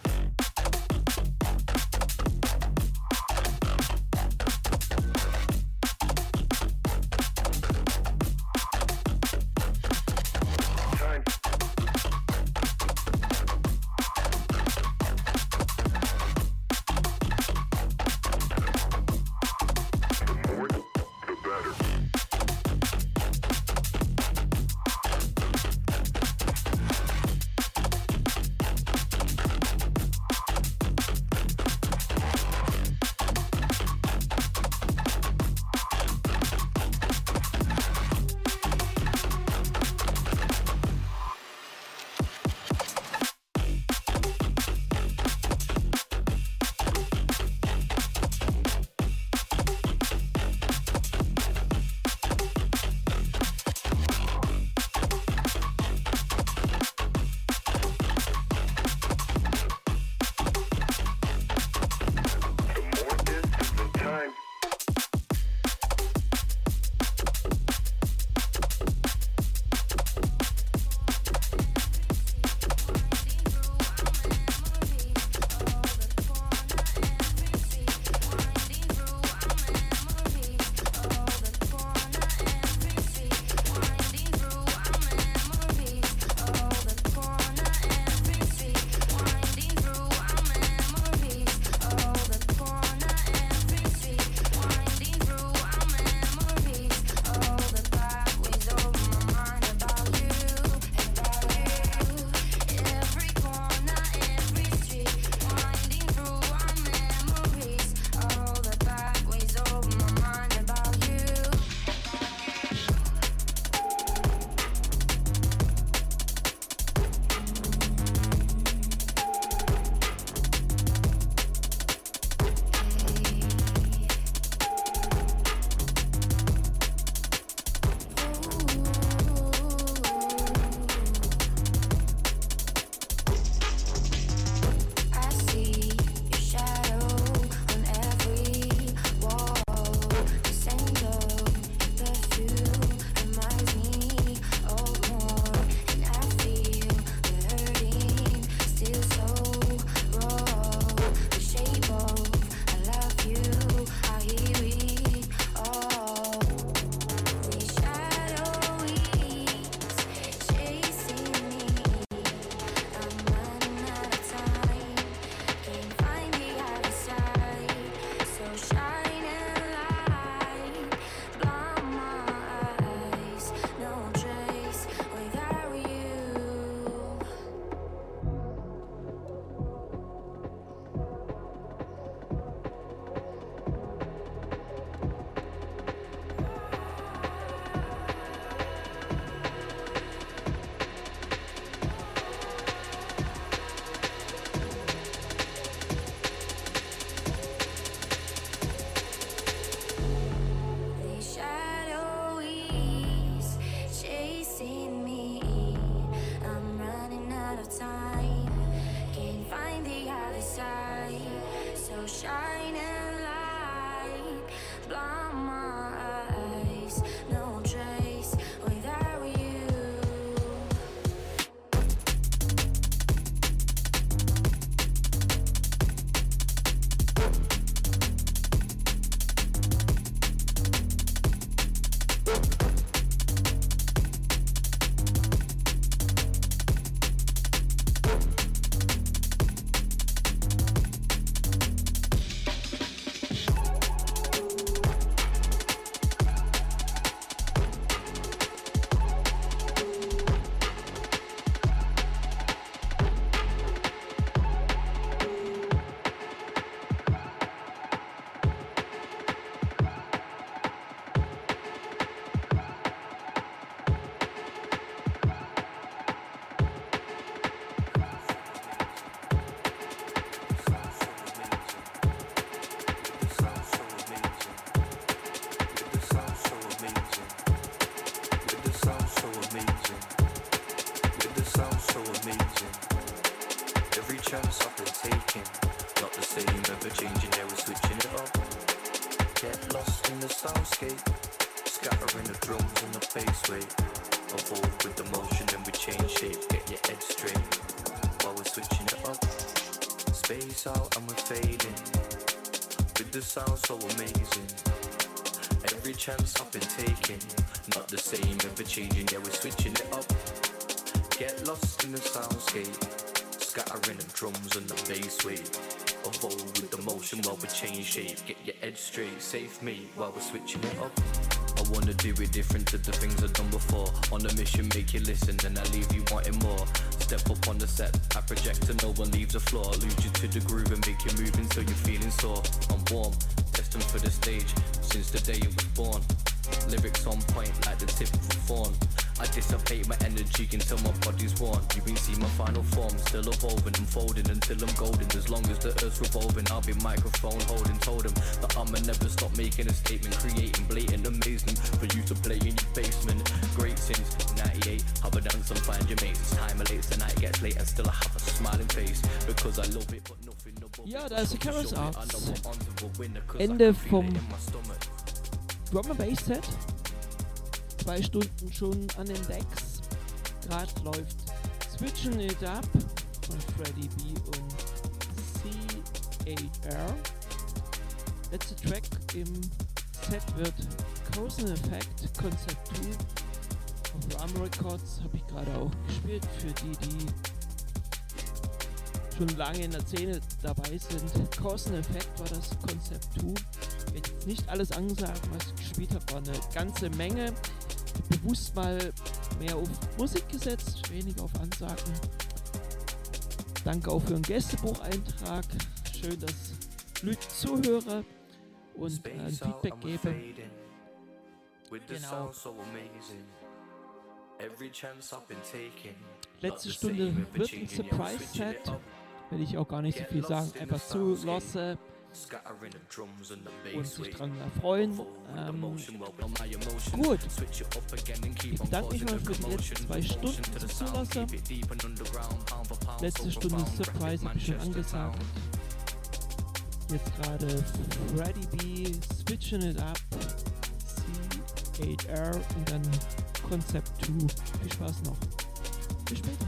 chance I've been taking. Not the same, ever changing, yeah, we're switching it up. Get lost in the soundscape, scattering the drums and the bass wave. Evolve with the motion, then we change shape. Get your head straight while we're switching it up. Space out and we're fading. With the sound so amazing. Every chance I've been taking. Not the same, ever changing, yeah we're switching it up. Get lost in the soundscape. Scattering them drums and the bass wave. Evolve with the motion while we change shape. Get your edge straight, safe mate while we're switching it up. I wanna do it different to the things I've done before. On a mission, make you listen, then I leave you wanting more. Step up on the set, I project and no one leaves the floor. Lose you to the groove and make you move until you're feeling sore. I'm warm, testing for the stage, since the day it was born. Lyrics on point like the tip of a fawn. I dissipate my energy until my body's worn. You ain't see my final form, still evolving and folding until I'm golden. As long as the earth's revolving, I'll be microphone holding. Told them that I'ma never stop making a statement, creating blatant amazement for you to play in your basement. Great since 98, have a dance and find your mates. It's time late, the night gets late and still I have a smiling face because I love it, but nothing above. Ja, da ist die Caress Arts. Ende vom Drum and Bass Set. 2 Stunden schon an den Decks. Gerade läuft Switching It Up von Freddie B und C8R. Letzter Track im Set wird Cousin Effect Concept 2 auf Ram Records. Habe ich gerade auch gespielt für die schon lange in der Szene dabei sind. Cousin Effect war das Concept 2. Ich werde jetzt nicht alles ansagen, was ich gespielt habe, war eine ganze Menge. Bewusst mal mehr auf Musik gesetzt, weniger auf Ansagen. Danke auch für den Gästebucheintrag. Schön, dass Leute zuhören und ein Feedback geben. Genau. Letzte Stunde wird ein Surprise-Set. Will ich auch gar nicht so viel sagen. Einfach zulassen. Und sich dran erfreuen. Gut. Ich bedanke mich mal für die letzten 2 Stunden fürs Zulassen. Letzte Stunde Surprise habe ich schon angesagt. Jetzt gerade Freddie B, Switching It Up, C8R und dann Concept 2. Viel Spaß noch. Bis später.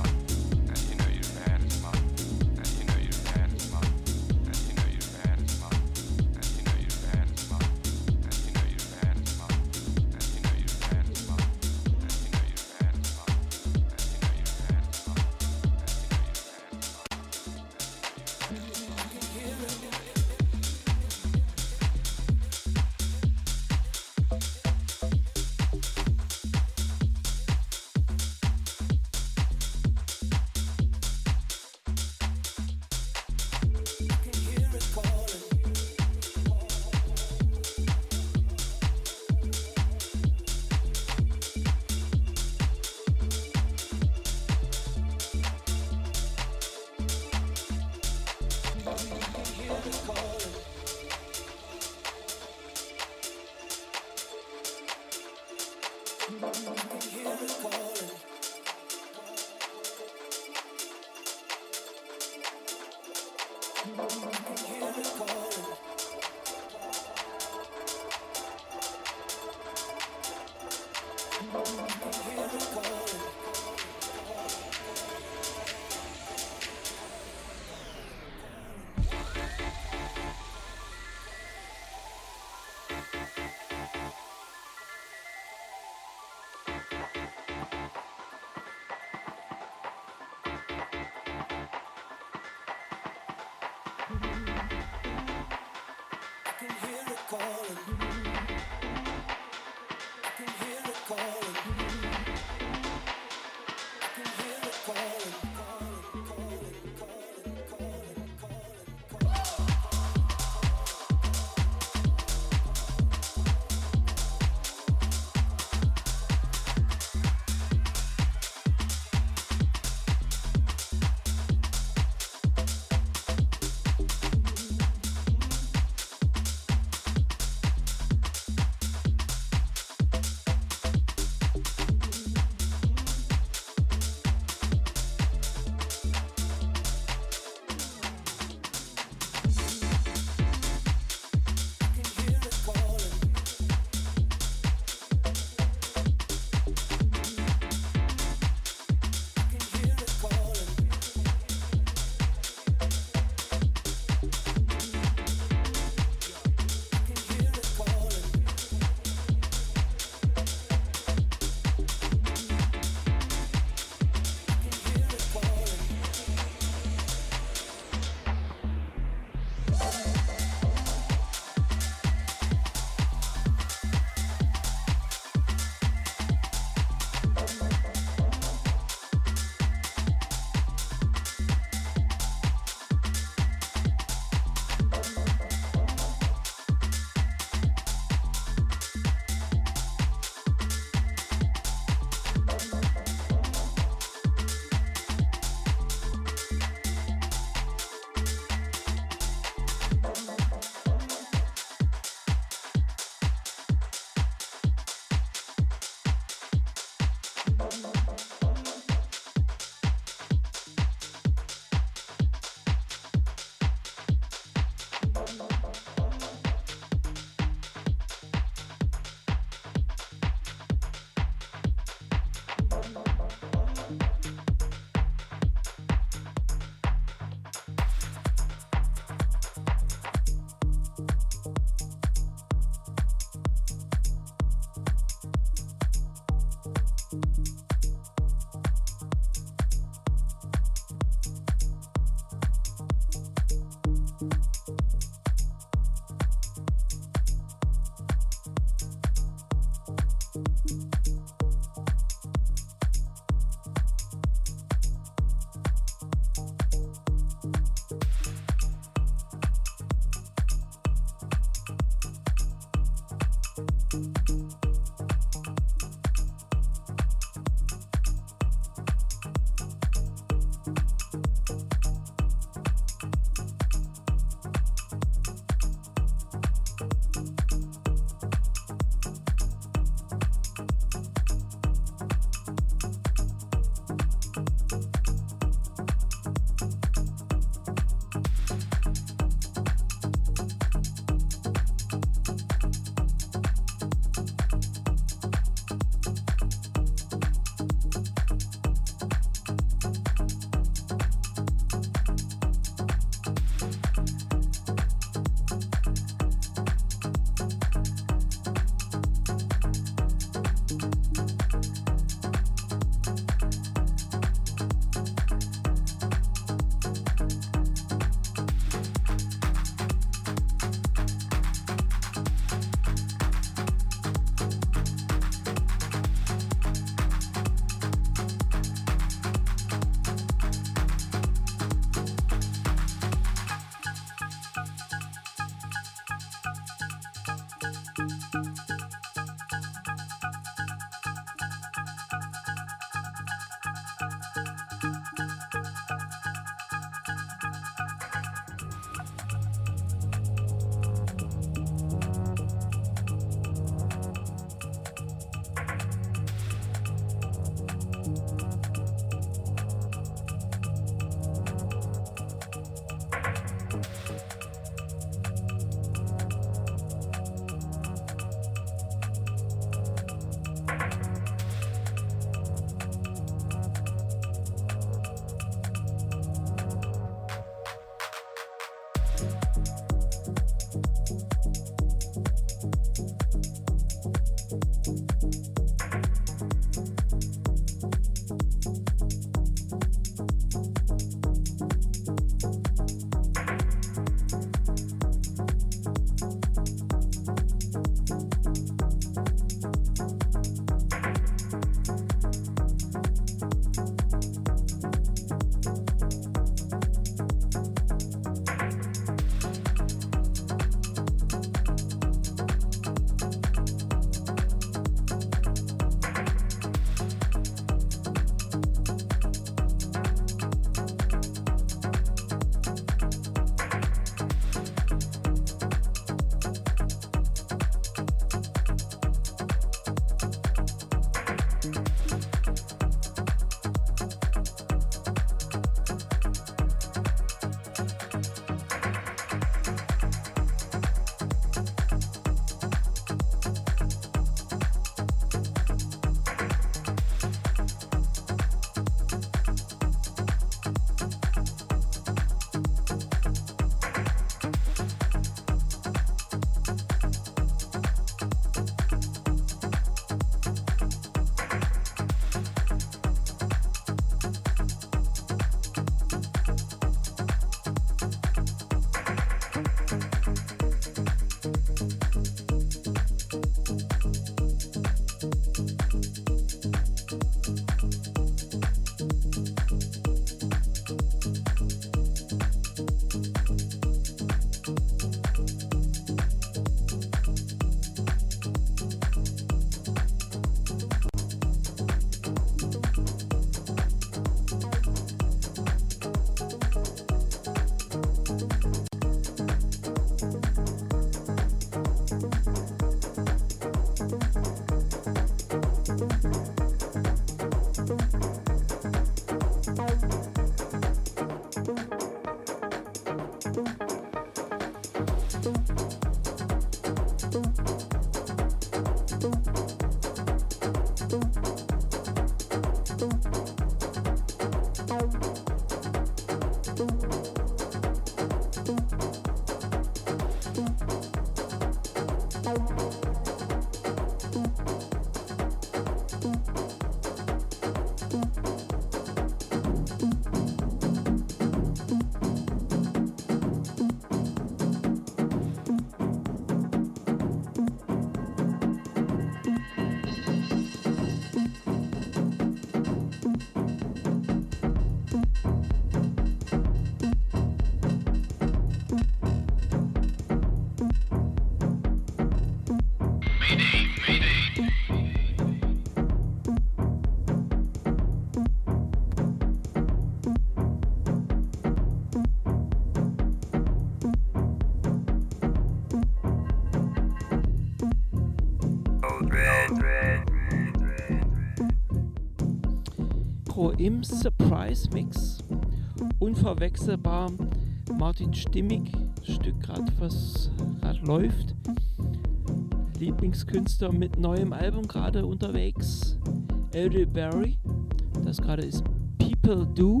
Im Surprise Mix. Unverwechselbar. Martin Stimmig, Stück gerade, was gerade läuft. Lieblingskünstler mit neuem Album gerade unterwegs. Elderberry, das gerade ist People Do.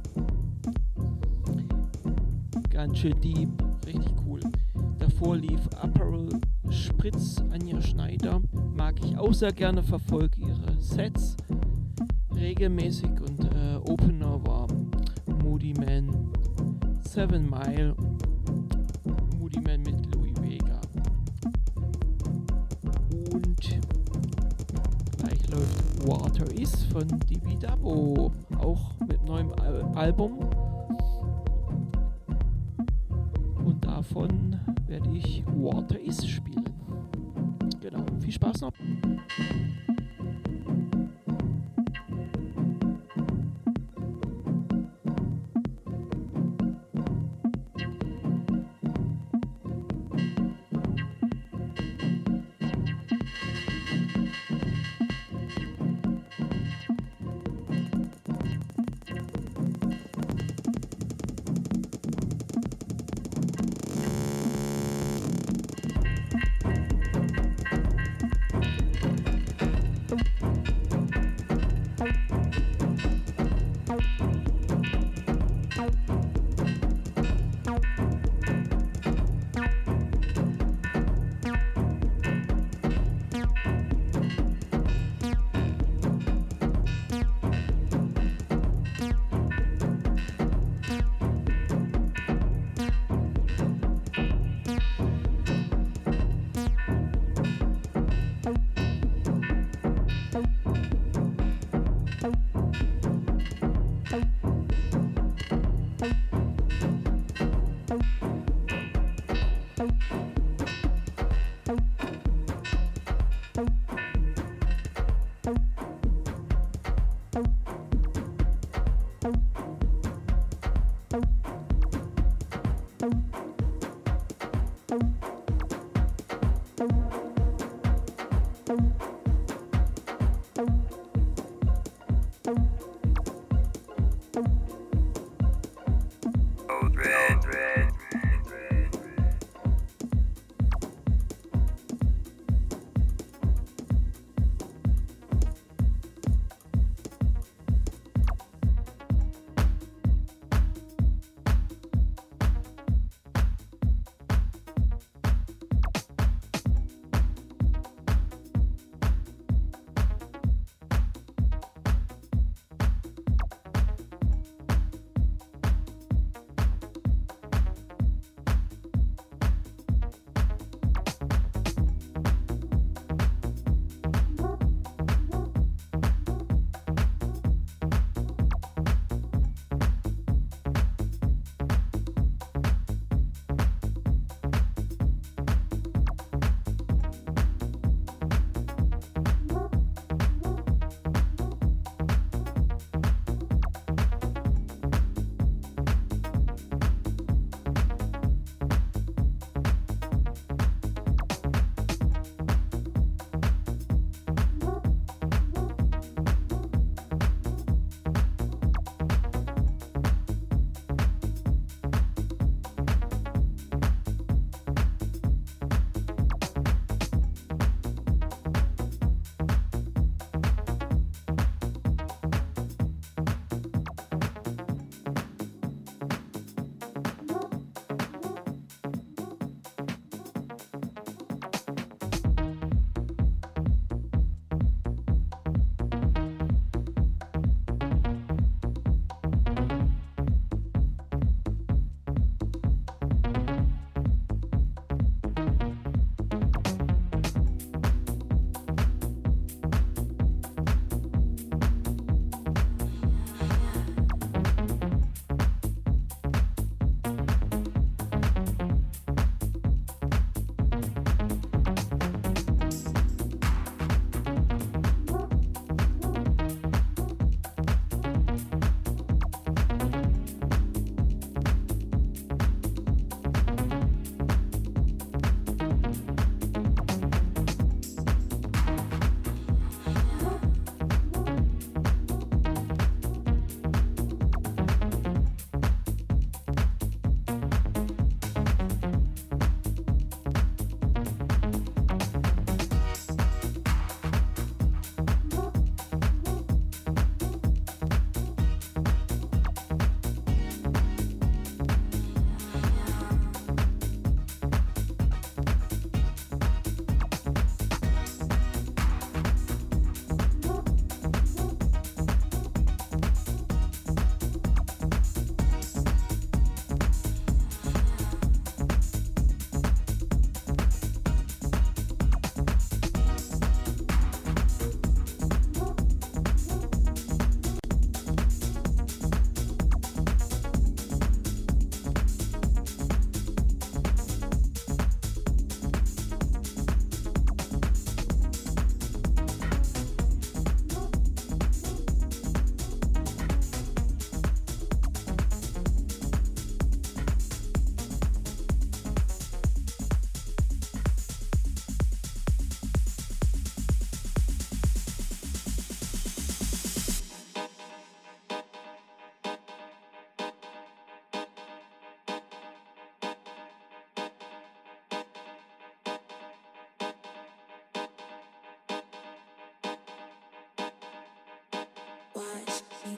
Ganz schön deep, richtig cool. Davor lief Apparel Spritz, Anja Schneider. Mag ich auch sehr gerne, verfolge ihre Sets regelmäßig und Opener war Moody Man, 7 Mile, Moody Man mit Louis Vega. Und gleich läuft Water Is von Dibi Dabo, auch mit neuem Album. Und davon werde ich Water Is spielen. Genau, viel Spaß noch.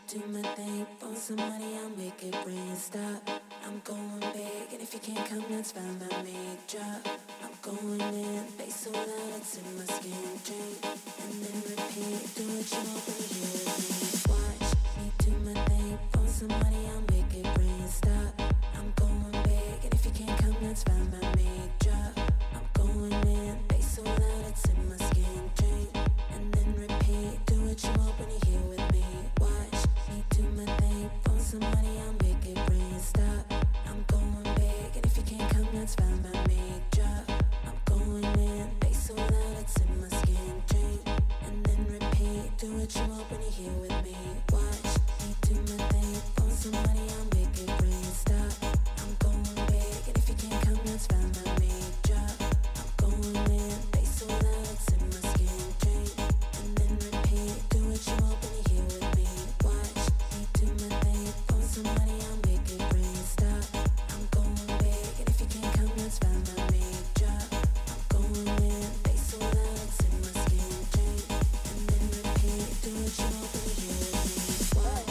do my thing for some money, I'll make it rain. Stop, I'm going big, and if you can't come, that's fine by me. Drop, I'm going in, bass so loud it's in my skin. Drink, and then repeat, do what you want when you hear me. Watch me do my thing for some money, I'll make it rain. Stop, I'm going big, and if you can't come, that's fine by me. Drop, I'm going in, bass so loud it's in my skin. Drink, and then repeat, do what you want when you're here with me. Watch me do my thing for some money, I'll make it rain. Stop, I'm going big, and if you can't come, that's fine by me. Drop, I'm going in, bass so loud it's in my skin. Drink, and then repeat, do what you want when you're here with me. Watch me do my thing for some money, I'll make it rain. Stop, I'm going big, and if you can't come, that's fine by me. Drop, I'm going in, bass so loud it's in my skin. Drink, and then repeat, do what you want when you're here with me. Watch me do my thing for some money, I'll make it rain. Stop, I'm going big, and if you can't come, that's fine by me. Drop, I'm going in, bass so loud it's in my skin. Drink, and then repeat, do what you want when you're here with me. Watch.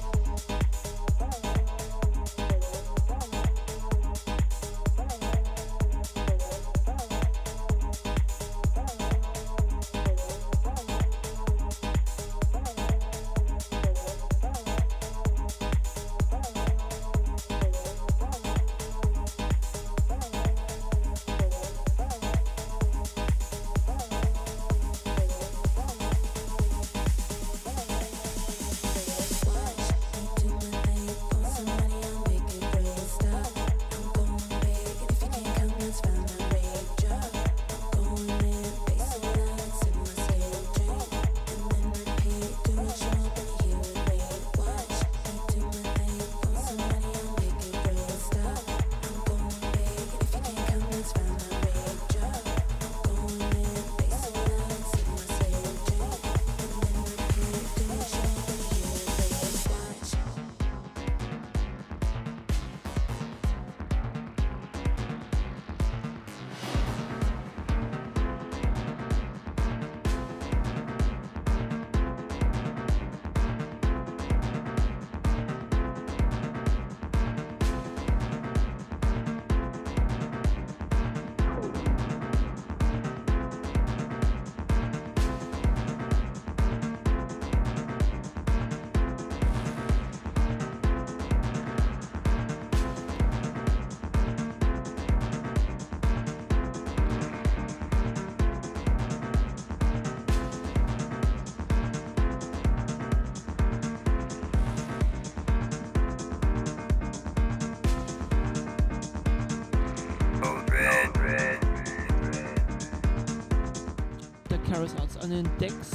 An den Decks.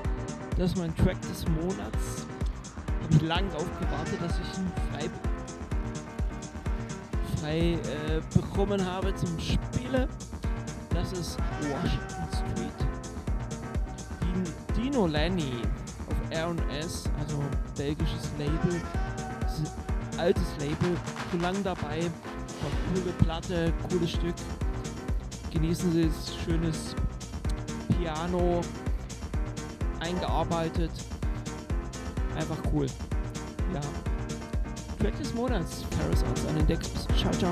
Das ist mein Track des Monats. Habe ich lange darauf gewartet, dass ich ihn frei bekommen habe zum Spielen. Das ist Washington Street. Dino Lenny auf R&S, also belgisches Label. Das ist ein altes Label, schon lange dabei. War coole Platte, cooles Stück. Genießen Sie es, schönes Piano, eingearbeitet, einfach cool. Ja, Track des Monats, Paris Arts an den Decks. Ciao, ciao.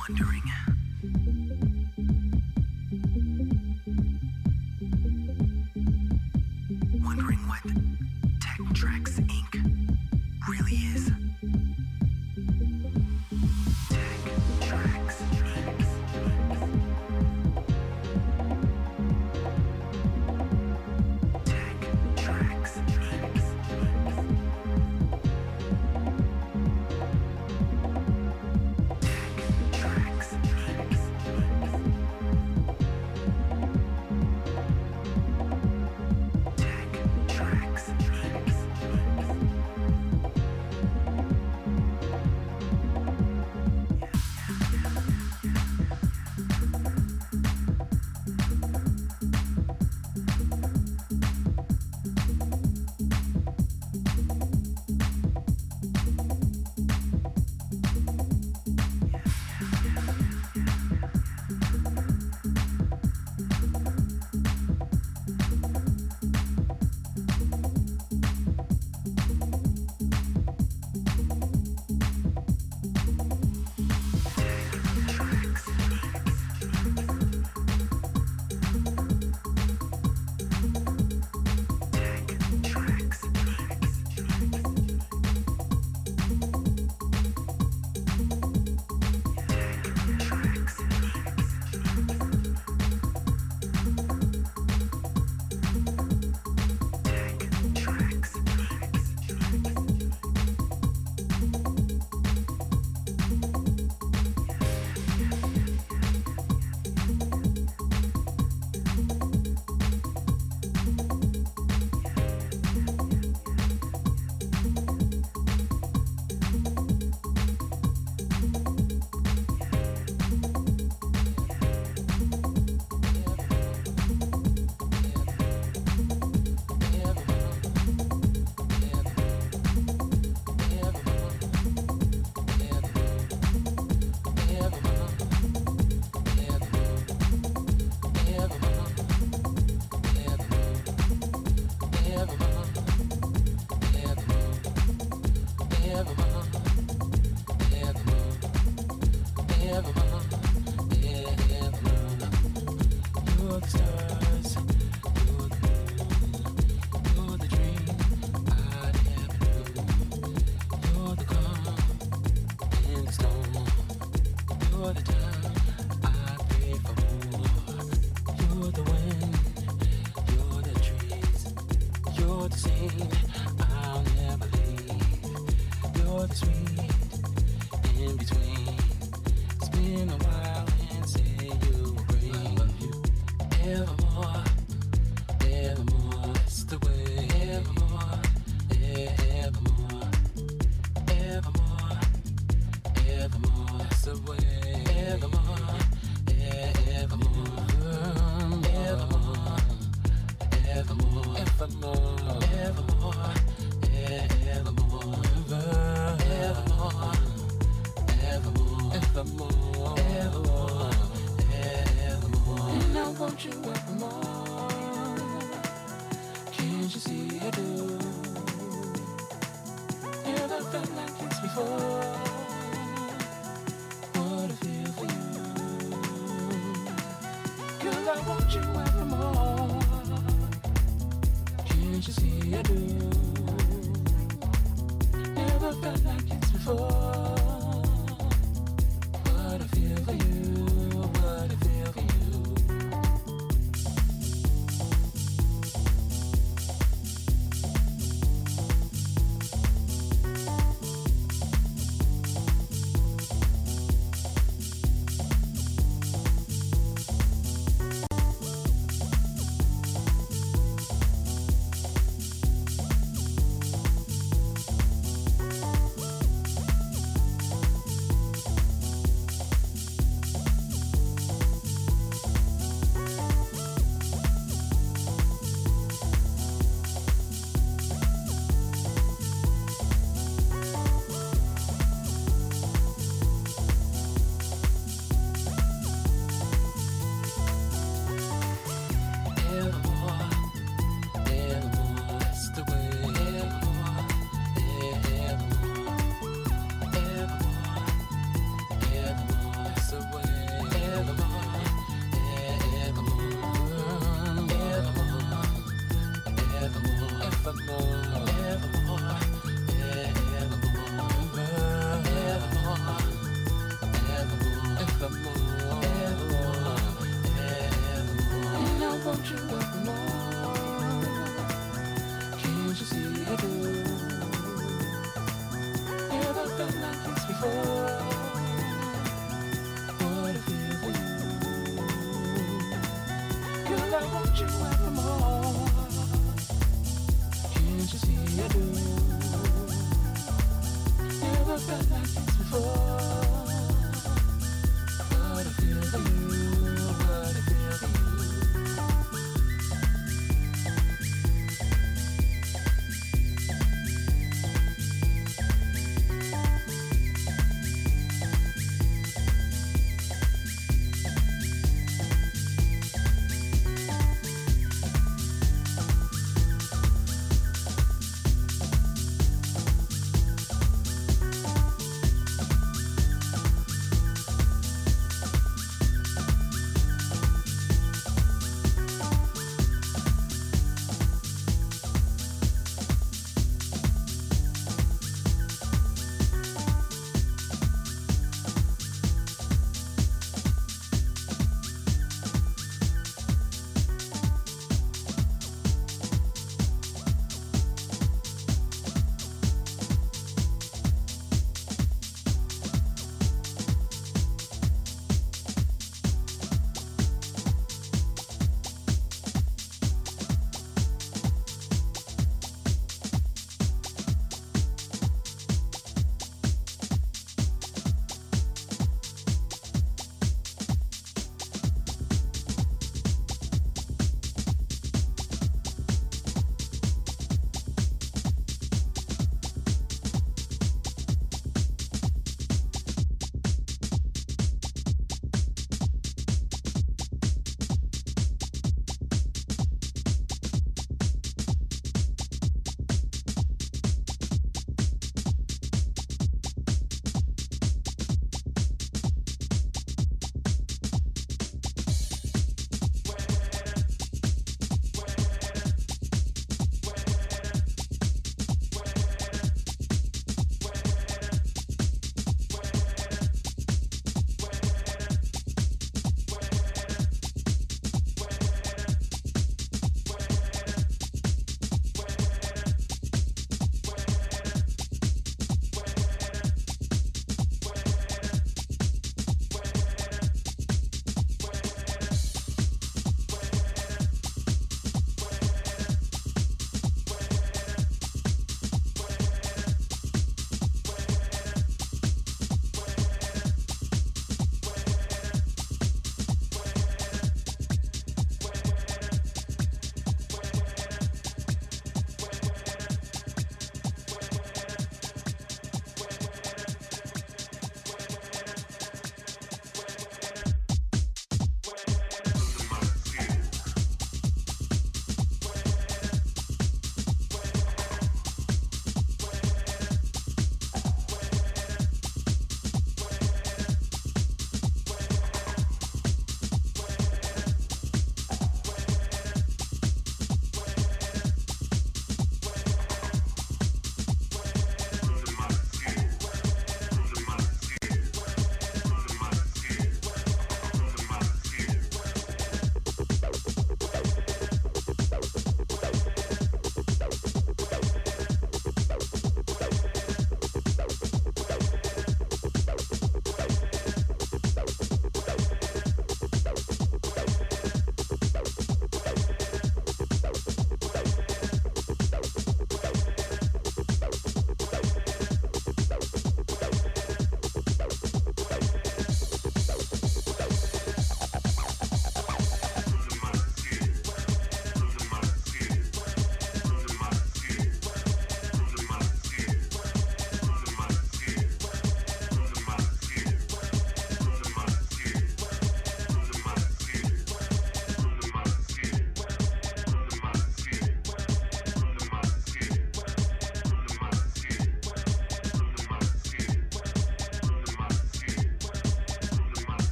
wondering. Wondering what Tech Tracks Inc. really is. Tech Tracks Inc. Tech Tracks Inc. Tracks Inc. Tracks Inc.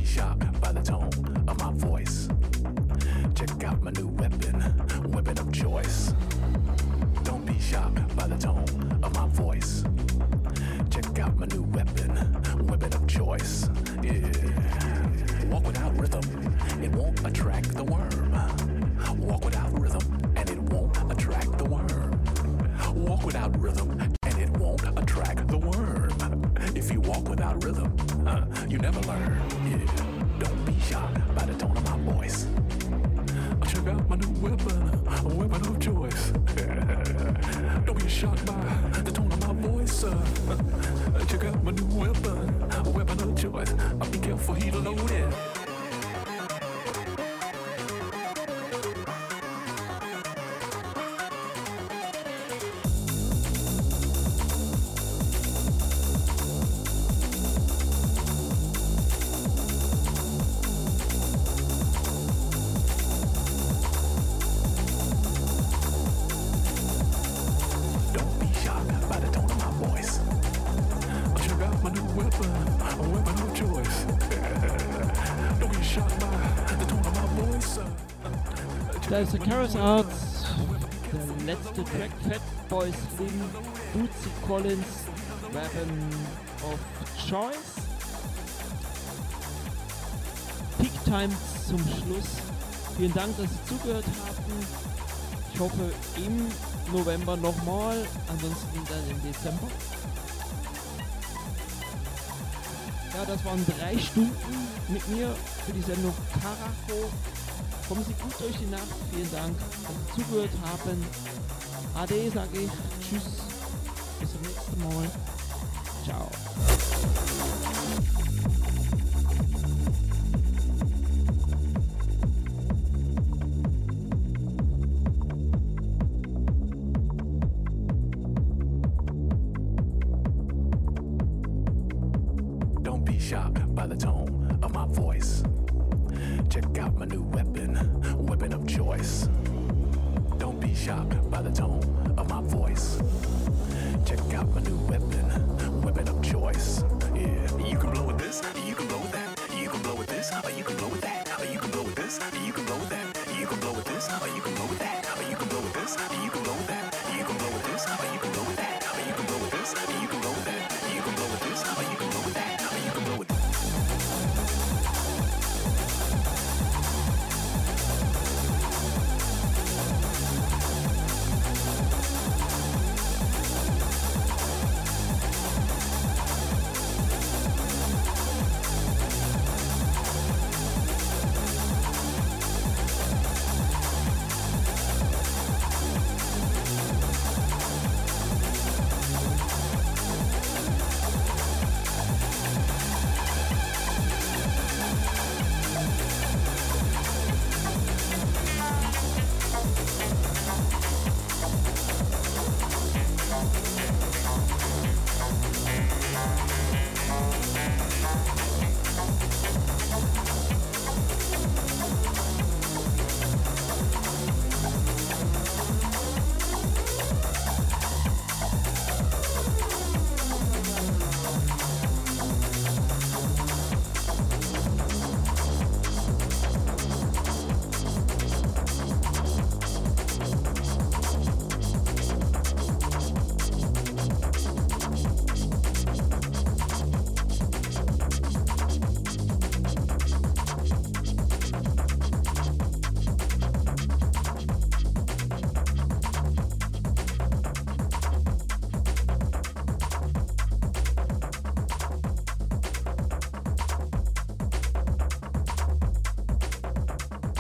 shocked by the tone of my voice. Check out my new weapon of choice. Don't be shocked by the tone of my voice. Check out my new weapon of choice. Yeah. Walk without rhythm, it won't attract the worm. Walk without rhythm, and it won't attract the worm. Walk without rhythm, and it won't attract the worm. If you walk without rhythm, you never learn. Yeah. Don't be shocked by the tone of my voice. Check out my new weapon of choice. Don't be shocked by the tone of my voice. Check out my new weapon of choice. Be careful, he's loaded. Da ist der Carrot Arts, der letzte Track, Fatboy Slim, Bootsy Collins, Weapon of Choice. Peak Time zum Schluss. Vielen Dank, dass Sie zugehört haben. Ich hoffe im November nochmal, ansonsten dann im Dezember. Ja, das waren 3 Stunden mit mir für die Sendung Karacho. Kommen Sie gut durch die Nacht. Vielen Dank, dass Sie zugehört haben. Ade, sage ich. Tschüss. Bis zum nächsten Mal. Ciao. Don't be shocked by the tone of my voice. Check out my new weapon of choice. Don't be shocked by the tone of my voice. Check out my new weapon of choice. Yeah, you can blow with this, you can blow with that. You can blow with this, or you can blow with that. Or you can blow with this, you can blow with that. You can blow with this, or you can blow with that. Or you can blow with this, you can blow with that. You can blow with this, or you can blow with that. Or you can blow with this, you can blow with that. You can blow with this, or you can blow with that. Or you can blow with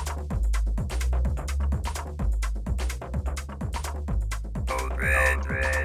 Code Red.